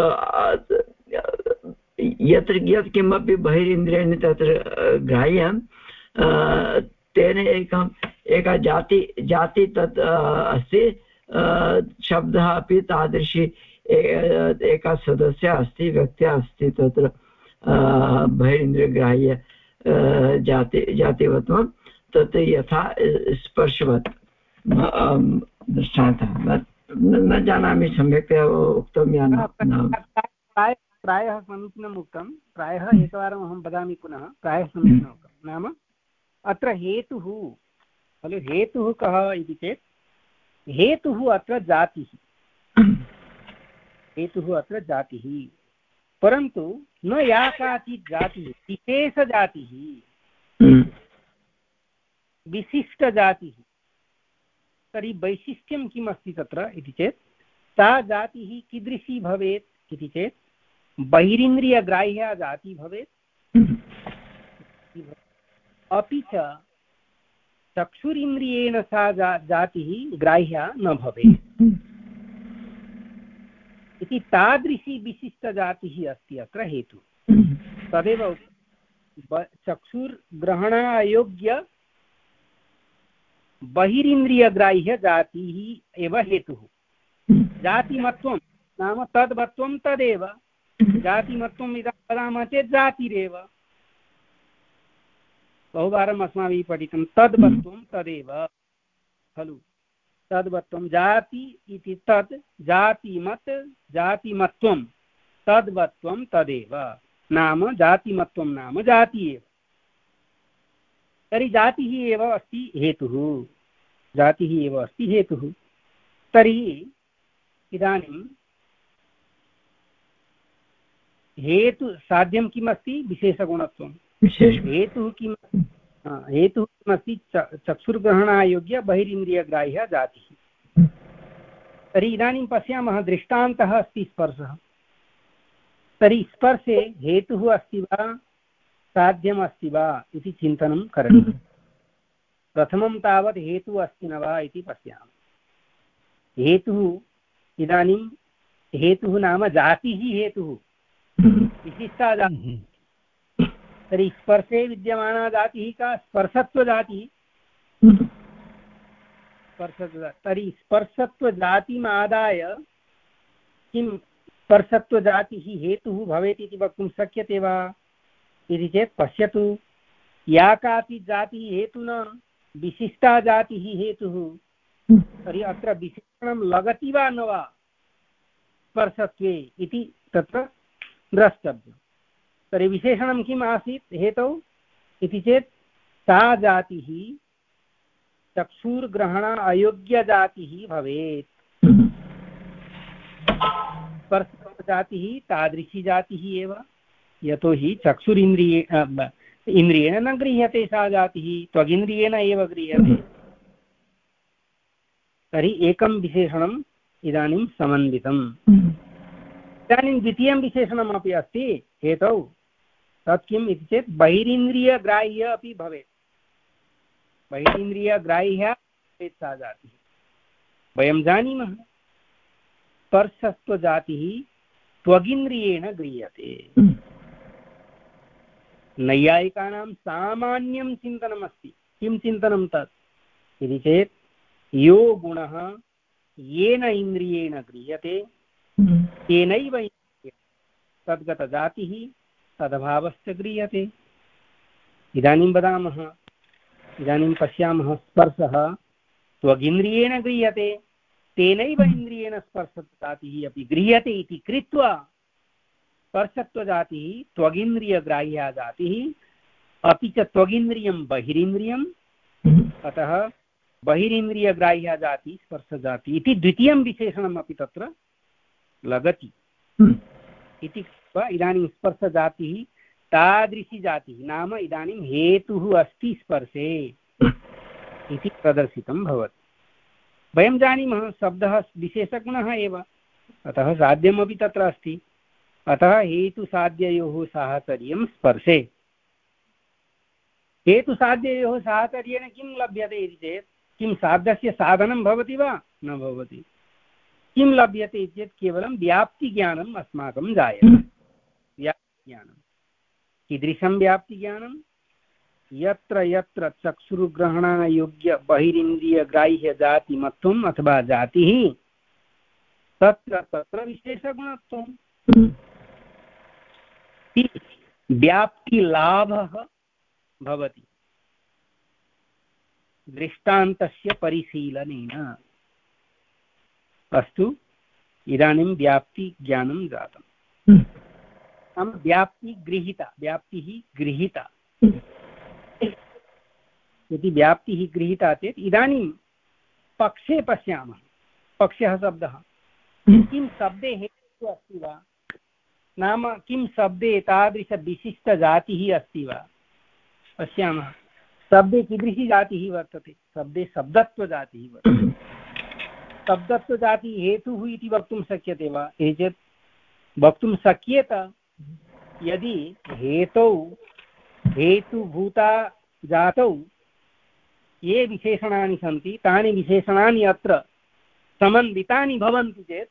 E: यत्र यत् किमपि बहिरिन्द्रियेण तत्र ग्राह्यं तेन एकम् एका जाति जाति तत् अस्ति। शब्दः अपि तादृशी एका सदस्या अस्ति, व्यक्त्या अस्ति तत्र बहिरिन्द्रियग्राह्य जाति जातिवत्वं तत् यथा स्पर्शवत् दृष्टान्तः। न जानामि सम्यक्तया उक्तं या न।
A: प्रायः समीचीनम् उक्तं। प्रायः एकवारम् अहं वदामि पुनः। प्रायः समीचीनम् उक्तं। नाम अत्र हेतुः खलु। हेतुः कः इति चेत् हेतुः अत्र जातिः। हेतुः अत्र जातिः, परन्तु न या काचित् जातिः, विशेषजातिः, विशिष्टजातिः। तर्हि वैशिष्ट्यं किम् अस्ति तत्र इति चेत् सा जातिः कीदृशी भवेत् इति चेत् बहिरिन्द्रियग्राह्या जातिः भवेत्, अपि च चक्षुरिन्द्रियेण सा जा जातिः ग्राह्या न भवेत् इति तादृशी विशिष्टजातिः अस्ति अत्र हेतुः। तदेव चक्षुर्ग्रहणायोग्य बहिरिन्द्रियग्राह्य जातिः एव हेतुः। जातिमत्वं नाम तद्वत्वं तदेव। जातिमत्वम् इदं वदामः चेत् जातिरेव। बहुवारम् अस्माभिः पठितं तद्वत्वं तदेव खलु। तद्वत्वं जाति इति तत्, जातिमत् जातिमत्वं तद्वत्वं तदेव। नाम जातिमत्वं नाम जाति एव। तर्हि जातिः एव अस्ति हेतुः, जातिः एव अस्ति हेतुः। तर्हि इदानीं हेतु साध्यं किम् अस्ति? विशेषगुणत्वं। हेतुः किम्? हेतुः किमस्ति? चक्षुर्ग्रहणायोग्य बहिरिन्द्रियग्राह्य जातिः। तर्हि इदानीं पश्यामः, दृष्टान्तः अस्ति स्पर्शः। तर्हि स्पर्शे हेतुः अस्ति वा साध्यम् अस्ति वा इति चिन्तनं करणीयम्। प्रथमं तावत् हेतुः अस्ति न वा इति पश्यामः। हेतुः इदानीं हेतुः नाम जातिः हेतुः, विशिष्टा जातिः। तर्हि स्पर्शे विद्यमाना जातिः का? स्पर्शत्वजातिः। स्पर्शत्व तर्हि स्पर्शत्वजातिम् आदाय किं स्पर्शत्वजातिः हेतुः भवेत् इति वक्तुं शक्यते वा इति चेत् पश्यतु, या कापि जातिः हेतुना विशिष्टा जातिः हेतुः, तर्हि अत्र विशेषणं लगति वा न वा स्पर्शत्वे इति तत्र द्रष्टव्यं। तर्हि विशेषणं किम् आसीत् हेतौ इति चेत् सा जातिः चक्षुर्ग्रहण अयोग्यजातिः भवेत्। स्पर्शजातिः तादृशी जातिः एव, यतोहि चक्षुरिन्द्रिये इन्द्रियेण न गृह्यते सा जातिः, त्वगिन्द्रियेण एव गृह्यते। तर्हि एकं विशेषणम् इदानीं समन्वितम्। इदानीं द्वितीयं विशेषणमपि अस्ति हेतौ। तत् किम् इति चेत् बहिरिन्द्रियग्राह्य अपि भवेत्। बहिरिन्द्रियग्राह्या भवेत् सा जातिः। वयं जानीमः स्पर्शत्वजातिः त्वगिन्द्रियेण गृह्यते। नैयायिकानां सामान्यं चिन्तनमस्ति। किं चिन्तनं तत् इति चेत् यो गुणः येन इन्द्रियेण गृह्यते तेनैव तद्गतजातिः तदभावश्च गृह्यते। इदानीं वदामः, इदानीं पश्यामः, स्पर्शः त्वगिन्द्रियेण गृह्यते, तेनैव इन्द्रियेण स्पर्शजातिः अपि गृह्यते इति कृत्वा स्पर्शत्वजातिः त्वगिन्द्रियग्राह्या जातिः, अपि च त्वगिन्द्रियं बहिरिन्द्रियम्, अतः बहिरिन्द्रियग्राह्या जाति स्पर्शजाति इति द्वितीयं विशेषणमपि तत्र लगति इति कृत्वा इदानीं स्पर्शजातिः तादृशी जातिः नाम इदानीं हेतुः अस्ति स्पर्शे इति प्रदर्शितं भवति। वयं जानीमः शब्दः विशेषगुणः एव, अतः साध्यमपि तत्र अस्ति। अतः हेतुसाध्ययोः साहचर्यं स्पर्शे। हेतुसाध्ययोः साहचर्येण किं लभ्यते इति चेत् किं साध्यस्य साधनं भवति वा? न भवति। किं लभ्यते इति चेत् केवलं व्याप्तिज्ञानम् अस्माकं जायते। व्याप्तिज्ञानं कीदृशं व्याप्तिज्ञानं? यत्र यत्र चक्षुर्ग्रहणयोग्य बहिरिन्द्रियग्राह्यजातिमत्वम् अथवा जातिः तत्र तत्र विशेषगुणत्वम्। व्याप्तिलाभः भवति दृष्टान्तस्य परिशीलनेन। अस्तु, इदानीं व्याप्तिज्ञानं जातम्। नाम व्याप्ति गृहीता, व्याप्तिः गृहीता। यदि व्याप्तिः गृहीता चेत् इदानीं पक्षे पश्यामः। पक्षः शब्दः किं शब्दे हेतुः अस्ति वा? नाम किं शब्दे तादृशविशिष्टजातिः अस्ति वा? पश्यामः। शब्दे कीदृशी जातिः वर्तते? शब्दे शब्दत्वजातिः वर्तते। शब्दत्वजातिः हेतुः इति वक्तुं शक्यते वा? इति चेत् वक्तुं शक्येत यदि हेतौ हेतुभूता जातौ ये विशेषणानि सन्ति तानि विशेषणानि अत्र समन्वितानि भवन्ति चेत्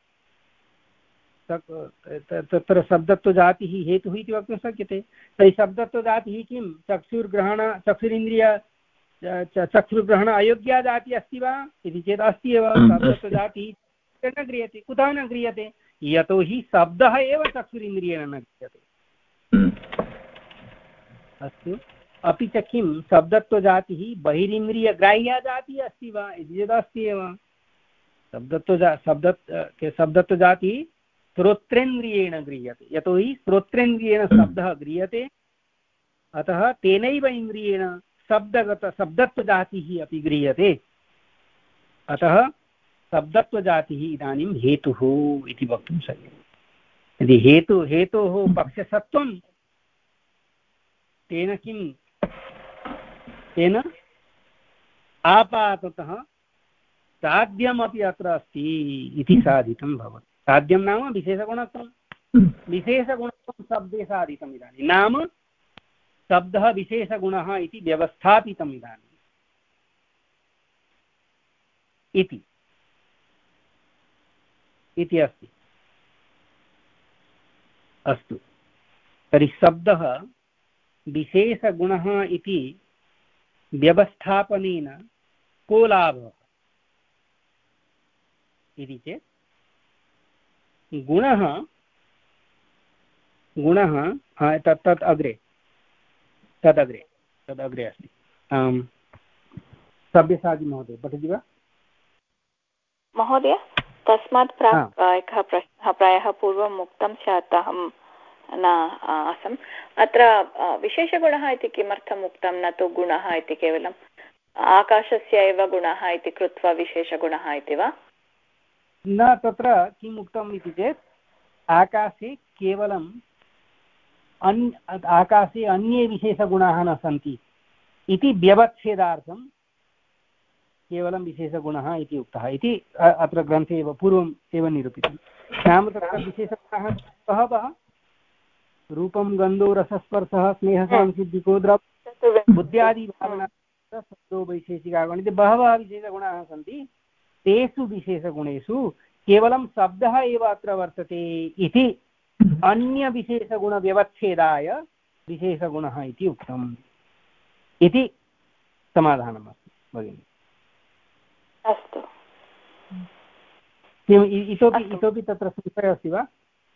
A: तत्र शब्दत्वजातिः हेतुः इति वक्तुं शक्यते। तर्हि शब्दत्वजातिः किं? चक्षुर्ग्रहण चक्षुरिन्द्रिय चक्षुर्ग्रहण अयोग्या जातिः अस्ति वा इति चेत् अस्ति एव। शब्दत्वजातिः न गृह्यते। कुतः न गृह्यते? यतोहि शब्दः एव चक्षुरिन्द्रियेण न गृह्यते। अस्तु, अपि च किं शब्दत्वजातिः बहिरिन्द्रियग्राह्या जातिः अस्ति वा इति चेत् अस्ति एव। शब्दत्वजा शब्द शब्दत्वजातिः श्रोत्रेन्द्रियेण गृह्यते, यतोहि श्रोत्रेन्द्रियेण शब्दः गृह्यते, अतः तेनैव इन्द्रियेण शब्दगत शब्दत्वजातिः अपि गृह्यते, अतः शब्दत्वजातिः इदानीं हेतुः इति वक्तुं शक्यते। यदि हेतु हेतोः पक्षसत्वं तेन किं तेन आपाततः साध्यमपि अत्र अस्ति इति साधितं भवति। साध्यं नाम विशेषगुणत्वं, विशेषगुणत्वं शब्दे साधितम् इदानीं, नाम शब्दः विशेषगुणः इति व्यवस्थापितम् इदानीम् इति इति अस्ति। अस्तु, तर्हि शब्दः विशेषगुणः इति व्यवस्थापनेन को लाभः इति चेत्, गुणः गुणः तत् तत् अग्रे तदग्रे तदग्रे अस्ति। सब्यसाचि महोदय पठति वा?
F: महोदय, तस्मात् प्राक् एकः प्रश्नः प्रायः पूर्वम् उक्तं स्यात्, अहं न आसम्। अत्र विशेषगुणः इति किमर्थम् उक्तं, न तु गुणः इति? केवलम् आकाशस्य एव गुणः इति कृत्वा विशेषगुणः इति वा?
A: न, तत्र किम् उक्तम् इति चेत् आकाशे केवलम् अन् आकाशे अन्ये विशेषगुणाः न सन्ति इति व्यवच्छेदार्थं केवलं विशेषगुणः इति उक्तः इति अत्र ग्रन्थे एव पूर्वम् एव निरूपितं। नाम तत्र विशेषगुणाः बहवः: रूपं, गन्धो, रसस्पर्शः, स्नेहसांसिद्धिको द्रव्य, बुद्ध्यादिभावना, शब्दो, वैशेषिकागुण इति बहवः विशेषगुणाः सन्ति। तेषु विशेषगुणेषु केवलं शब्दः एव अत्र वर्तते इति अन्यविशेषगुणव्यवच्छेदाय विशेषगुणः इति उक्तम् इति समाधानम् अस्ति भगिनि।
F: अस्तु,
A: किम् इतोपि इतोपि तत्र संशयः अस्ति वा?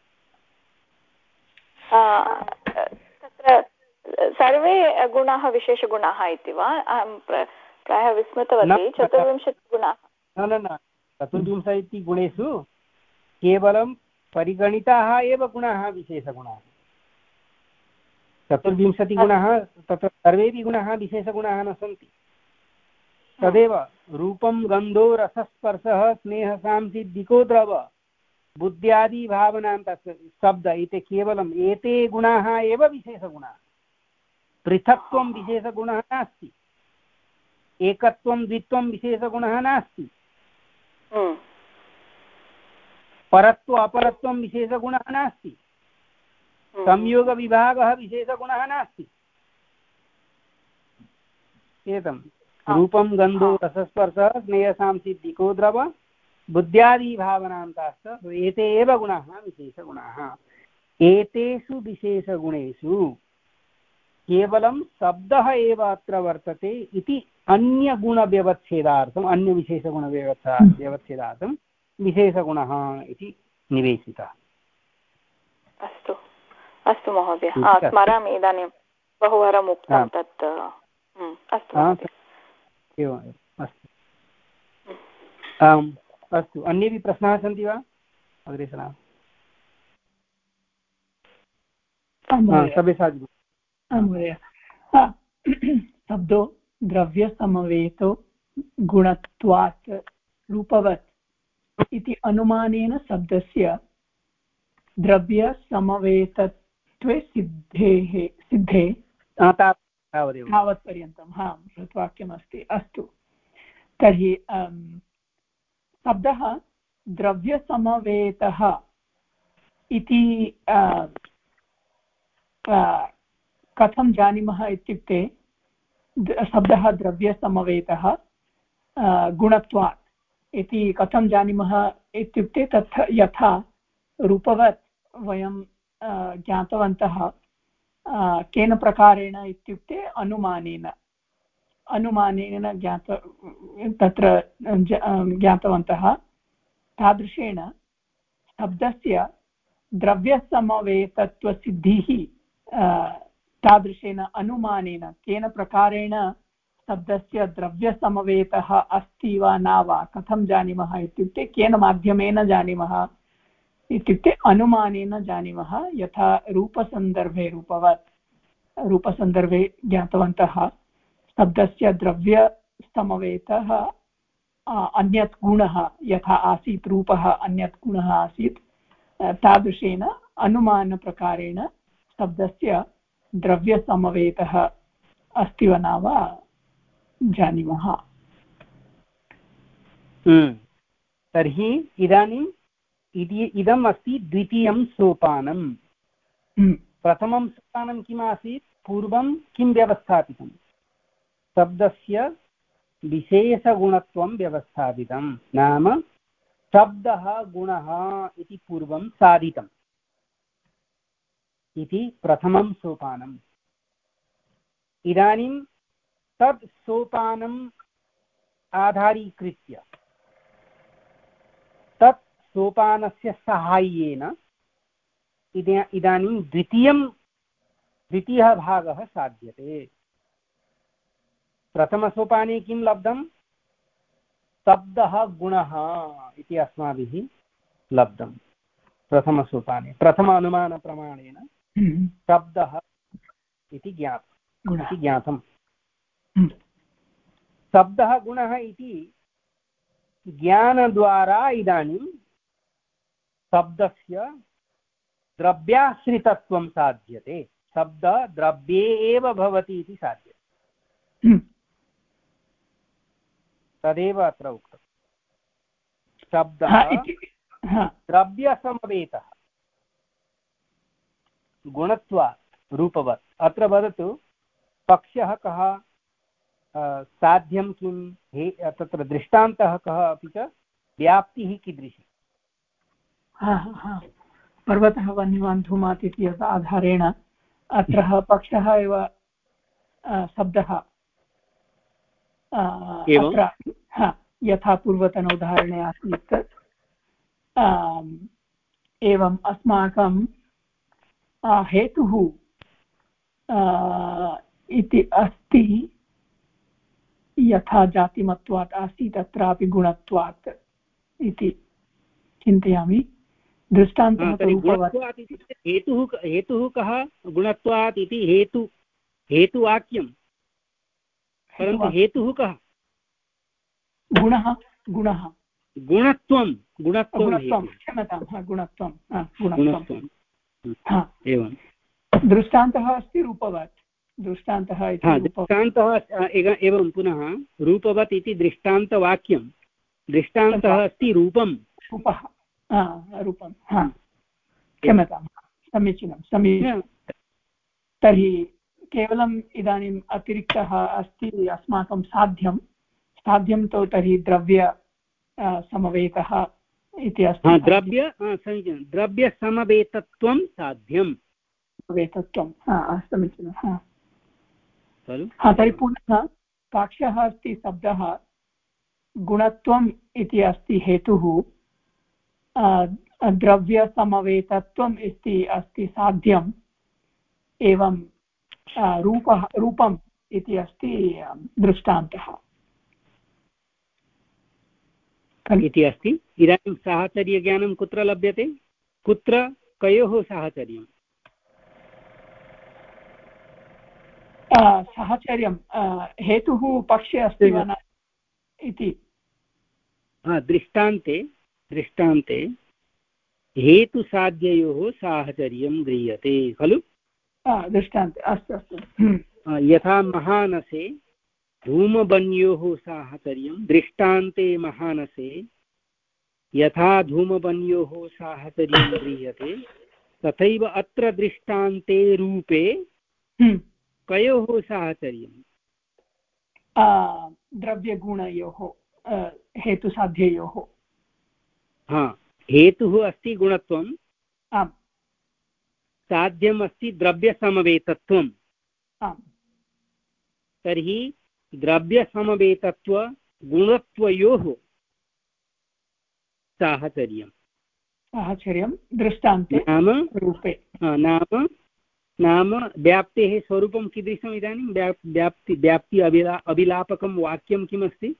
F: तत्र सर्वे गुणाः विशेषगुणाः इति वा? अहं प्रायः विस्मृतवती। चतुर्विंशतिगुणाः
A: न न न चतुर्विंशतिगुणेषु केवलं परिगणिताः एव गुणाः विशेषगुणाः। चतुर्विंशतिगुणाः तत्र सर्वेपि गुणाः विशेषगुणाः न सन्ति। तदेव रूपं, गन्धो, रसस्पर्शः, स्नेहसांसिद्धिको द्रव, बुद्ध्यादिभावनां तस्य शब्द इति केवलम् एते गुणाः एव विशेषगुणाः। पृथक्त्वं विशेषगुणः नास्ति, एकत्वं द्वित्वं विशेषगुणः नास्ति, परत्व अपरत्वं विशेषगुणः नास्ति, संयोगविभागः विशेषगुणः नास्ति। एतं रूपं, गन्धो, रसस्पर्शः, स्नेहसांसिद्धिको द्रव, बुद्ध्यादिभावनान्ताश्च एते एव गुणाः विशेषगुणाः। एतेषु विशेषगुणेषु केवलं शब्दः एव अत्र वर्तते इति अन्यगुणव्यवच्छेदार्थम्, अन्यविशेषगुणव्यवस्था व्यवच्छेदार्थं विशेषगुणः इति निवेशितः।
F: अस्तु अस्तु महोदय, स्मरामि। इदानीं बहुवारम् उक्तं तत्। अस्तु
A: एवम् अस्तु। आम् अस्तु, अन्येपि प्रश्नाः सन्ति वा? अग्रे सरामः।
G: महोदय, शब्दो द्रव्यसमवेतो गुणत्वात् रूपवत् इति अनुमानेन शब्दस्य द्रव्यसमवेतत्वे सिद्धेः सिद्धे तावत्पर्यन्तं हा श्रुतवाक्यमस्ति। अस्तु, तर्हि शब्दः द्रव्यसमवेतः इति कथं जानीमः इत्युक्ते, शब्दः द्रव्यसमवेतः गुणत्वात् इति कथं जानीमः इत्युक्ते, तत् यथा रूपवत् वयं ज्ञातवन्तः, केन प्रकारेण इत्युक्ते अनुमानेन अनुमानेन ज्ञात तत्र ज्ञातवन्तः। तादृशेन शब्दस्य द्रव्यसमवेतत्वसिद्धिः तादृशेन अनुमानेन केन प्रकारेण शब्दस्य द्रव्यसमवेतः अस्ति वा न वा कथं जानीमः इत्युक्ते, केन माध्यमेन जानीमः इत्युक्ते अनुमानेन जानीमः। यथा रूपसन्दर्भे, रूपवत् रूपसन्दर्भे ज्ञातवन्तः शब्दस्य द्रव्यसमवेतः अन्यत् गुणः यथा आसीत् रूपः अन्यत् गुणः आसीत् तादृशेन अनुमानप्रकारेण शब्दस्य द्रव्यसमवेतः अस्ति वा न वा जानीमः।
A: तर्हि इदानीम् इदम् अस्ति द्वितीयं सोपानं। प्रथमं सोपानं किम् आसीत्? पूर्वं किं व्यवस्थापितं? शब्दस्य विशेषगुणत्वं व्यवस्थापितं, नाम शब्दः गुणः इति पूर्वं साधितम् इति प्रथमं सोपानम्। इदानीं तत् सोपानम् आधारीकृत्य तत् सोपानस्य साहाय्येन इदानीं द्वितीयं द्वितीयः भागः साध्यते। प्रथमसोपाने किं लब्धं? शब्दः गुणः इति अस्माभिः लब्धं। प्रथमसोपाने प्रथम अनुमानप्रमाणेन शब्दः इति ज्ञातम् इति ज्ञातम्। शब्दः गुणः इति ज्ञानद्वारा इदानीं शब्दस्य द्रव्याश्रितत्वं साध्यते। शब्द द्रव्ये एव भवति इति साध्यते। तदेव अत्र उक्तं। शब्दः द्रव्यसमवेतः गुणत्वात् रूपवत्। अत्र वदतु पक्षः कः, साध्यं किं, हे तत्र दृष्टान्तः कः, अपि च व्याप्तिः कीदृशी?
G: पर्वतः वह्निवान् धूमात् इति आधारेण अत्र पक्षः एव शब्दः अत्र यथा पूर्वतन उदाहरणे आसीत् एवम् अस्माकं हेतुः इति अस्ति यथा जातिमत्वात् आसीत् अत्रापि गुणत्वात् इति चिन्तयामि। दृष्टान्तः
A: हेतुः हेतुः कः? गुणत्वात् इति हेतु हेतुवाक्यं, परन्तु हेतुः कः?
G: गुणः गुणः
A: गुणत्वं गुणत्वं
G: क्षम्यतां गुणत्वं गुणत्वं
A: एवं।
G: दृष्टान्तः अस्ति रूपवत्। दृष्टान्तः इति
A: दृष्टान्तः एवं पुनः रूपवत् इति दृष्टान्तवाक्यं। दृष्टान्तः अस्ति रूपं
G: रूपः रूपं। क्षम्यतां समीचीनं समीचीनं। तर्हि केवलम् इदानीम् अतिरिक्तः अस्ति अस्माकं साध्यं। साध्यं तु तर्हि द्रव्य समवेतः इति अस्ति।
A: द्रव्य समीचीनं द्रव्यसमवेतत्वं साध्यं
G: वेतत्वं समीचीनं। तर्हि पुनः पक्षः अस्ति शब्दः, गुणत्वम् इति अस्ति हेतुः, द्रव्यसमवेतत्वम् इति अस्ति साध्यम्, एवं रूपः रूपम् इति अस्ति दृष्टान्तः
A: इति अस्ति। इदानीं साहचर्यज्ञानं कुत्र लभ्यते? कुत्र कयोः साहचर्यं?
G: साहचर्यं हेतुः पक्षे अस्ति वा न इति।
A: दृष्टान्ते दृष्टान्ते हेतुसाध्ययोः साहचर्यं गृह्यते खलु?
G: दृष्टान्ते अस्तु अस्तु।
A: यथा महानसे धूमवन्योः साहचर्यं दृष्टान्ते महानसे यथा धूमवन्योः साहचर्यं गृह्यते तथैव अत्र दृष्टान्ते रूपे कयोः साहचर्यं?
G: द्रव्यगुणयोः हेतुसाध्ययोः।
A: हा, हेतुः अस्ति गुणत्वम्,
G: आम्,
A: साध्यम् अस्ति द्रव्यसमवेतत्वम्।
G: आम्,
A: तर्हि द्रव्यसमवेतत्व गुणत्वयोः साहचर्यं
G: साहचर्यं दृष्टान्ते
A: नाम
G: रूपे।
A: नाम नाम व्याप्तेः स्वरूपं कीदृशम्? इदानीं व्याप्ति व्याप्ति अभिला अभिलापकं वाक्यं किमस्ति?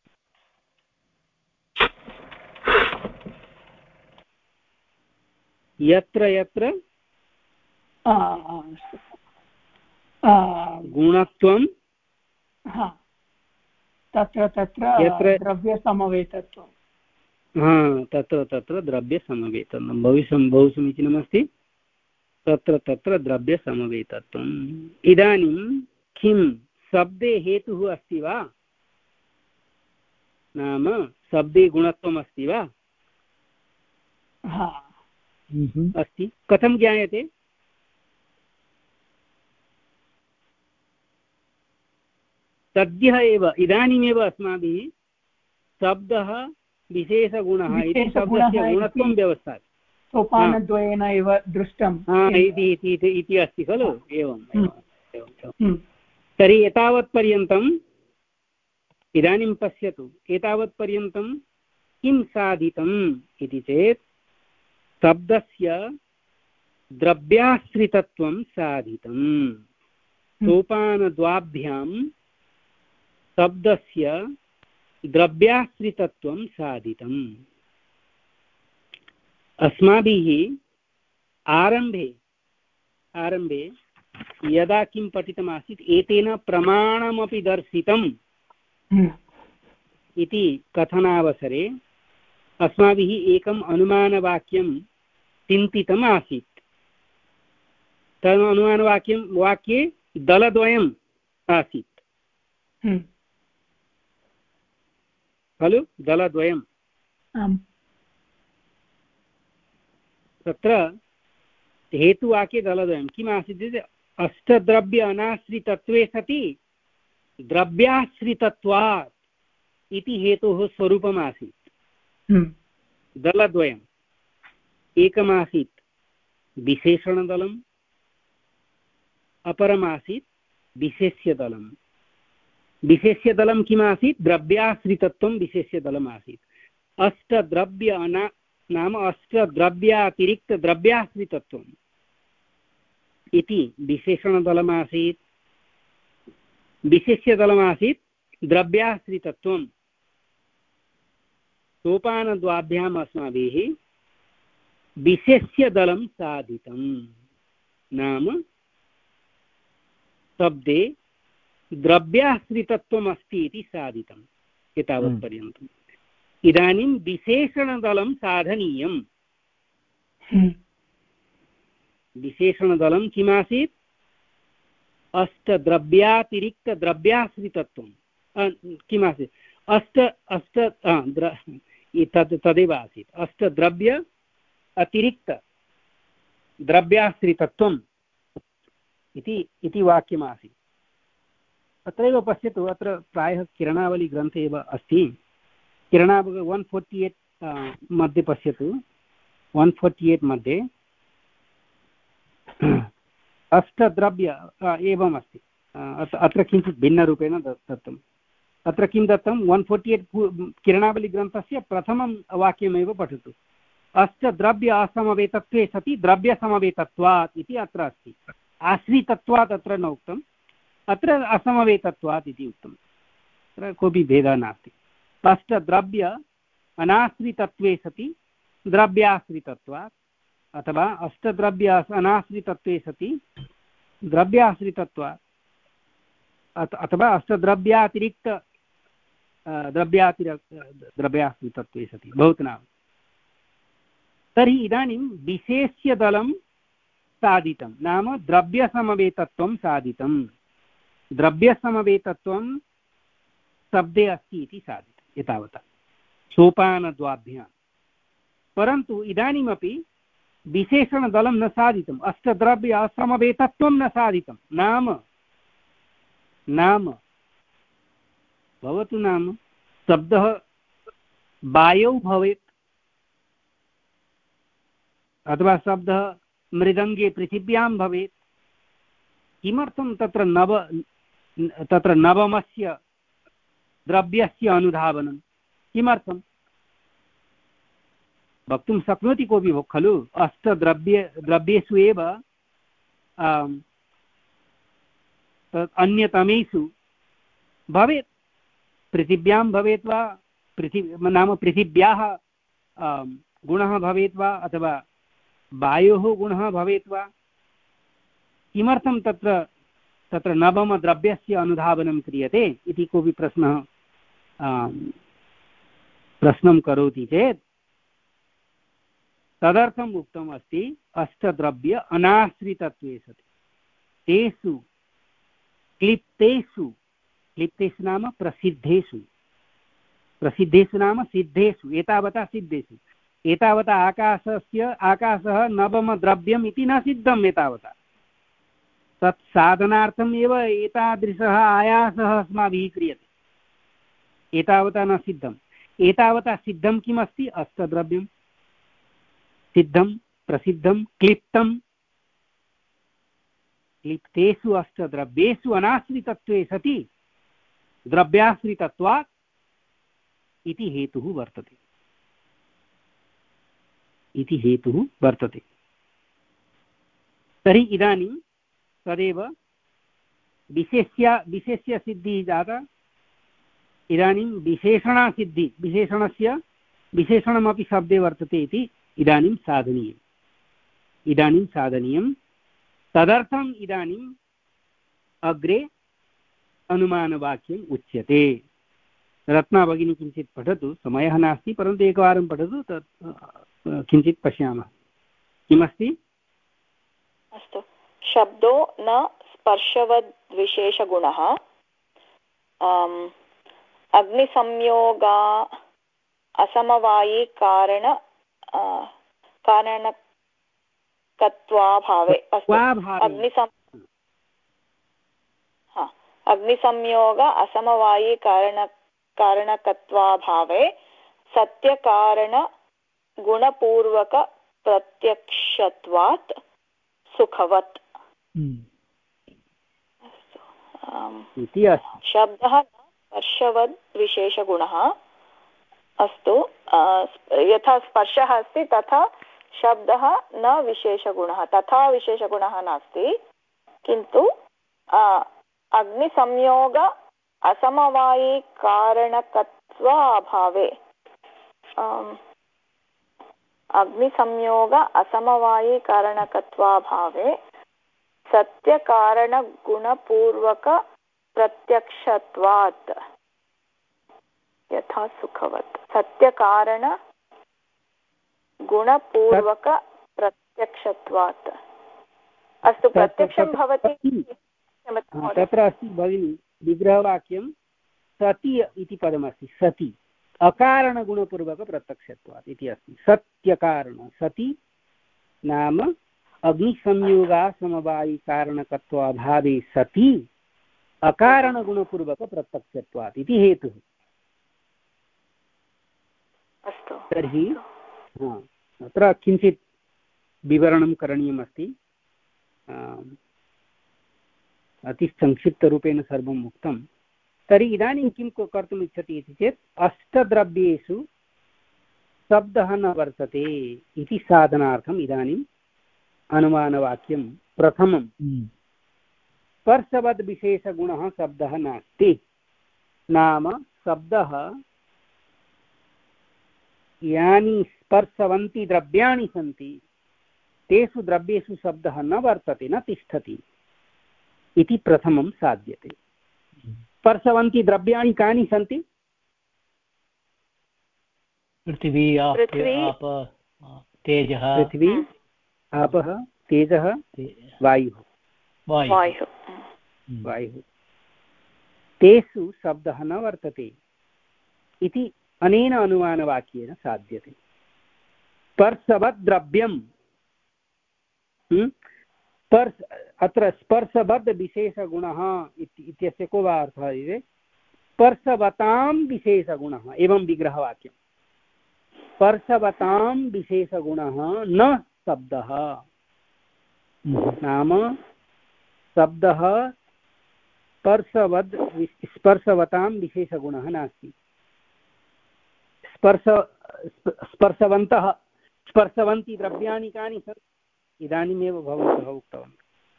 A: यत्र यत्र गुणत्वं
G: तत्र तत्र द्रव्यसमवेतत्वं
A: हा तत्र तत्र द्रव्यसमवेतत्वं भविष्यं बहु समीचीनमस्ति। तत्र तत्र द्रव्यसमवेतत्वम्। इदानीं किं शब्दे हेतुः अस्ति वा, नाम शब्दे गुणत्वम् अस्ति वा? अस्ति। कथं ज्ञायते? सद्यः एव इदानीमेव अस्माभिः शब्दः विशेषगुणः इति शब्दस्य गुणत्वं व्यवस्था
G: सोपानद्वयेन एव दृष्टम्
A: इति अस्ति खलु। एवम् एवं। तर्हि एतावत्पर्यन्तम् इदानीं पश्यतु, एतावत्पर्यन्तं किं साधितम् इति चेत् शब्दस्य द्रव्याश्रितत्वं साधितम्। सोपानद्वाभ्यां शब्दस्य द्रव्याश्रितत्वं साधितम्। अस्माभिः आरम्भे आरम्भे यदा किं पठितमासीत्, एतेन प्रमाणमपि दर्शितम् इति कथनावसरे अस्माभिः एकम् अनुमानवाक्यं चिन्तितम् आसीत्। तद् अनुमानवाक्यं वाक्ये दलद्वयम् आसीत् खलु, दलद्वयम्। तत्र हेतुवाक्ये दलद्वयं किम् आसीत् इति अष्टद्रव्य अनाश्रितत्वे सति द्रव्याश्रितत्वात् इति हेतोः स्वरूपम् आसीत्। दलद्वयम् एकमासीत् विशेषणदलम्, अपरमासीत् विशेष्यदलम्। विशेष्यदलं किमासीत्? द्रव्याश्रितत्वं विशेष्यदलम् आसीत्। अष्टद्रव्य अना नाम अष्टद्रव्यातिरिक्तद्रव्याश्रितत्वम् इति विशेषणदलमासीत्। विशेष्यदलमासीत् द्रव्याश्रितत्वम्। सोपानद्वाभ्याम् अस्माभिः विशेष्यदलं साधितं, नाम शब्दे द्रव्याश्रितत्वम् अस्ति इति साधितम् एतावत्पर्यन्तम्। इदानीं विशेषणदलं साधनीयम्। विशेषणदलं किमासीत्? अष्टद्रव्यातिरिक्तद्रव्याश्रितत्वं किमासीत्? अष्ट अष्ट तद् तदेव आसीत्। अष्टद्रव्य अतिरिक्तद्रव्याश्रितत्वम् इति इति वाक्यमासीत्। अत्रैव पश्यतु, अत्र प्रायः किरणावली-ग्रन्थे एव अस्ति। किरणावली वन् फोर्टि एय्ट् मध्ये पश्यतु। वन् फोर्टि एय्ट् मध्ये अष्टद्रव्य एवम् अस्ति। अत्र किञ्चित् भिन्नरूपेण दत्तम्। अत्र किं दत्तं? वन् फोर्टि एय्ट् किरणावली-ग्रन्थस्य प्रथमं वाक्यमेव पठतु। अष्टद्रव्य असमवेतत्वे सति द्रव्यसमवेतत्वात् इति अत्र अस्ति। आश्रितत्वात् अत्र न उक्तम्, अत्र असमवेतत्वात् इति उक्तम्। अत्र कोऽपि भेदः नास्ति। अष्टद्रव्य अनाश्रितत्वे सति द्रव्याश्रितत्वात् अथवा अष्टद्रव्य अनाश्रितत्वे सति द्रव्याश्रितत्वात् अथवा अष्टद्रव्यातिरिक्त द्रव्यातिरिक्त द्रव्याश्रितत्वे सति भवतु नाम। तर्हि इदानीं विशेष्यदलं साधितं, नाम द्रव्यसमवेतत्वं साधितं। द्रव्यसमवेतत्वं शब्दे अस्ति इति साधितम् एतावता सोपानद्वाभ्यां। परन्तु इदानीमपि विशेषणदलं न साधितम्, अष्टद्रव्य असमवेतत्वं न साधितं। नाम नाम भवतु नाम शब्दः वायौ भवेत् अथवा शब्दः मृदङ्गे पृथिव्यां भवेत्। किमर्थं तत्र नव तत्र नवमस्य द्रव्यस्य अनुधावनं? किमर्थं वक्तुं शक्नोति कोऽपि खलु? अष्टद्रव्ये द्रव्येषु एव अन्यतमेषु भवेत्। पृथिव्यां भवेत् वा, पृथिवी नाम पृथिव्याः गुणः भवेत् वा अथवा वायोः गुणः भवेत् वा, किमर्थं तत्र तत्र नवमद्रव्यस्य अनुधावनं क्रियते इति कोऽपि प्रश्नः प्रश्नं करोति चेत् तदर्थम् उक्तम् अस्ति अष्टद्रव्य अनाश्रितत्वे सति तेषु क्लिप्तेषु क्लिप्तेषु नाम प्रसिद्धेषु प्रसिद्धेषु नाम सिद्धेषु एतावता सिद्धेषु एतावता आकाशस्य आकाशः नवमद्रव्यम् इति न सिद्धम् एतावता तत् साधनार्थम् एव एतादृशः आयासः अस्माभिः क्रियते एतावता न सिद्धम् एतावता सिद्धं किमस्ति अष्टद्रव्यं सिद्धं प्रसिद्धं क्लिप्तं क्लिप्तेषु अष्टद्रव्येषु अनाश्रितत्वे सति द्रव्याश्रितत्वात् इति हेतुः वर्तते इति हेतुः वर्तते तर्हि इदानीं तदेव विशेष्या विशेष्यसिद्धिः जाता इदानीं विशेषणासिद्धिः विशेषणस्य विशेषणमपि शब्दे वर्तते इति इदानीं साधनीयम् इदानीं साधनीयं तदर्थम् इदानीम् अग्रे अनुमानवाक्यम् उच्यते रत्ना भगिनी किञ्चित् पठतु समयः नास्ति परन्तु एकवारं पठतु तत् किञ्चित् पश्यामः किमस्ति
F: अस्तु शब्दो न स्पर्शवद्विशेषगुणः अग्निसंयोगा असमवायी कारण कारणकत्वाभावे अग्निसं अग्निसंयोग असमवायी कारण कारणकत्वाभावे सत्यकारण गुणपूर्वक प्रत्यक्षत्वात् सुखवत् शब्दः स्पर्शवद् विशेषगुणः अस्तु यथा स्पर्शः अस्ति तथा शब्दः न विशेषगुणः तथा विशेषगुणः नास्ति किन्तु अग्निसंयोग असमवायी कारणकत्वाभावे अग्निसंयोग असमवायी कारणकत्वाभावे सत्यकारणगुणपूर्वक प्रत्यक्षत्वात् यथा सुखवत् सत्यकारण गुणपूर्वक प्रत्यक्षत्वात् अस्तु प्रत्यक्षं भवति
A: तत्र अस्ति भगिनी विग्रहवाक्यं सति इति पदमस्ति सति अकारणगुणपूर्वकप्रत्यक्षत्वात् इति अस्ति सत्यकारण सति नाम अग्निसंयोगासमवायिकारणकत्वाभावे सति अकारणगुणपूर्वकप्रत्यक्षत्वात् इति हेतुः
F: अस्तु
A: तर्हि अत्र किञ्चित् विवरणं करणीयमस्ति अतिसंक्षिप्तरूपेण सर्वम् उक्तं तर्हि इदानीं किं कर्तुम् इच्छति इति चेत् अष्टद्रव्येषु शब्दः न वर्तते इति साधनार्थम् इदानीम् अनुमानवाक्यं प्रथमं स्पर्शवद् विशेषगुणः शब्दः नास्ति नाम शब्दः यानि स्पर्शवन्ति द्रव्याणि सन्ति तेषु द्रव्येषु शब्दः न वर्तते न तिष्ठति इति प्रथमं साध्यते स्पर्शवन्ति द्रव्याणि कानि सन्ति
C: पृथिवी तेजः
A: पृथिवी आपः तेजः वायुः
F: वायुः
A: वायुः तेषु शब्दः न वर्तते इति अनेन अनुमानवाक्येन साध्यते स्पर्शवद् द्रव्यं स्पर्श अत्र स्पर्शवद् विशेषगुणः इत्यस्य को वा अर्थः इति स्पर्शवतां विशेषगुणः एवं विग्रहवाक्यं स्पर्शवतां विशेषगुणः न शब्दः नाम शब्दः स्पर्शवद् स्पर्शवतां विशेषगुणः नास्ति स्पर्श स्पर्शवन्तः स्पर्शवन्ति द्रव्याणि कानि सन्ति इदानीमेव भवन्तः उक्तवन्तः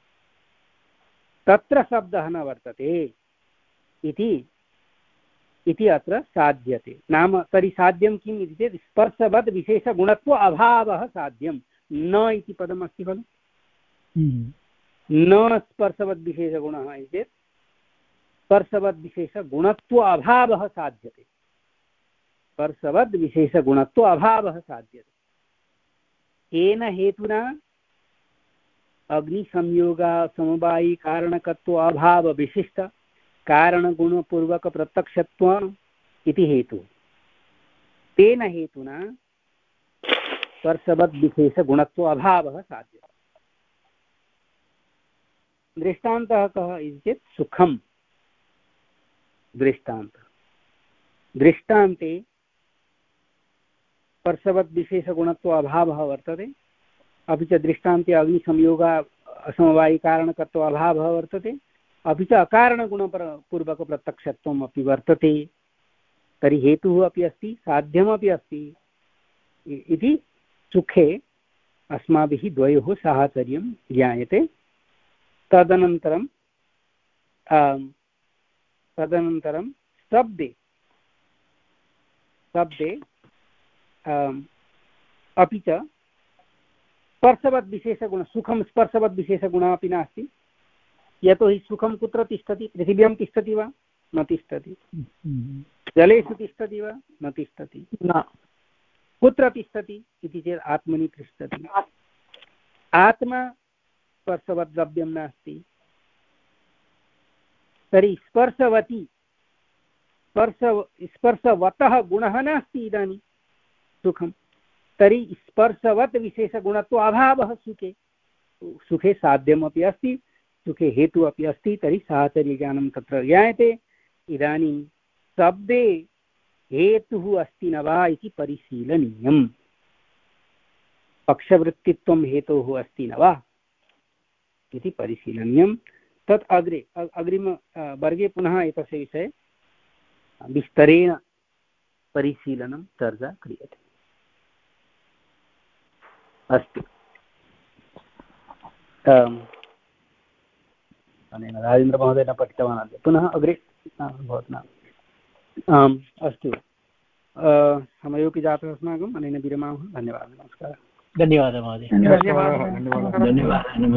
A: तत्र शब्दः न वर्तते इति इति अत्र साध्यते नाम तर्हि साध्यं किम् इति चेत् स्पर्शवद् विशेषगुणत्व अभावः साध्यं न इति पदमस्ति खलु न स्पर्शवद्विशेषगुणः इति चेत् स्पर्शवद्विशेषगुणत्व अभावः साध्यते स्पर्शवद्विशेषगुणत्व अभावः साध्यते येन हेतुना अग्निसंयोगा समवायी कारणकत्व अभाव विशिष्ट कारणगुणपूर्वक प्रत्यक्षत्व इति हेतुः तेन हेतुना स्पर्शवद्विशेषगुणत्व अभावः साध्यते दृष्टान्तः कः इति चेत् सुखं दृष्टान्तः दृष्टान्ते स्पर्शवद्विशेषगुणत्व अभावः वर्तते अपि च दृष्टान्ते अग्निसंयोगा असमवायिकारणकत्व अभावः वर्तते अपि च अकारणगुणपूर्वकप्रत्यक्षत्वम् अपि वर्तते तर्हि हेतुः अपि अस्ति साध्यमपि अस्ति इति सुखे अस्माभिः द्वयोः साहचर्यं ज्ञायते तदनन्तरं तदनन्तरं शब्दे शब्दे अपि च स्पर्शवद्विशेषगुण सुखं स्पर्शवद्विशेषगुणः अपि नास्ति यतोहि सुखं कुत्र तिष्ठति पृथिव्यां तिष्ठति वा न तिष्ठति जलेषु तिष्ठति वा न तिष्ठति न कुत्र तिष्ठति इति चेत् आत्मनि तिष्ठति आत्मा स्पर्शवद्द्रव्यं नास्ति तर्हि स्पर्शवती स्पर्श स्पर्शवतः गुणः नास्ति इदानीं सुखं तर्हि स्पर्शवत् विशेषगुणत्व अभावः सुखे सुखे साध्यमपि अस्ति सुखे हेतुः अपि अस्ति तर्हि साहचर्यज्ञानं तत्र ज्ञायते इदानीं शब्दे हेतुः अस्ति न वा इति परिशीलनीयम् पक्षवृत्तित्वं हेतोः अस्ति न वा इति परिशीलनीयं तत् अग्रे अग्रिम वर्गे पुनः एतस्य विषये विस्तरेण परिशीलनं चर्चा क्रियते अस्तु अनेन राजेन्द्रमहोदयेन पठितवान् अद्य पुनः अग्रे भवतु आम् अस्तु समयोपि जातः अस्माकम् अनेन विरमामः धन्यवादः नमस्कारः
C: धन्यवादः महोदय
B: धन्यवादः धन्यवादः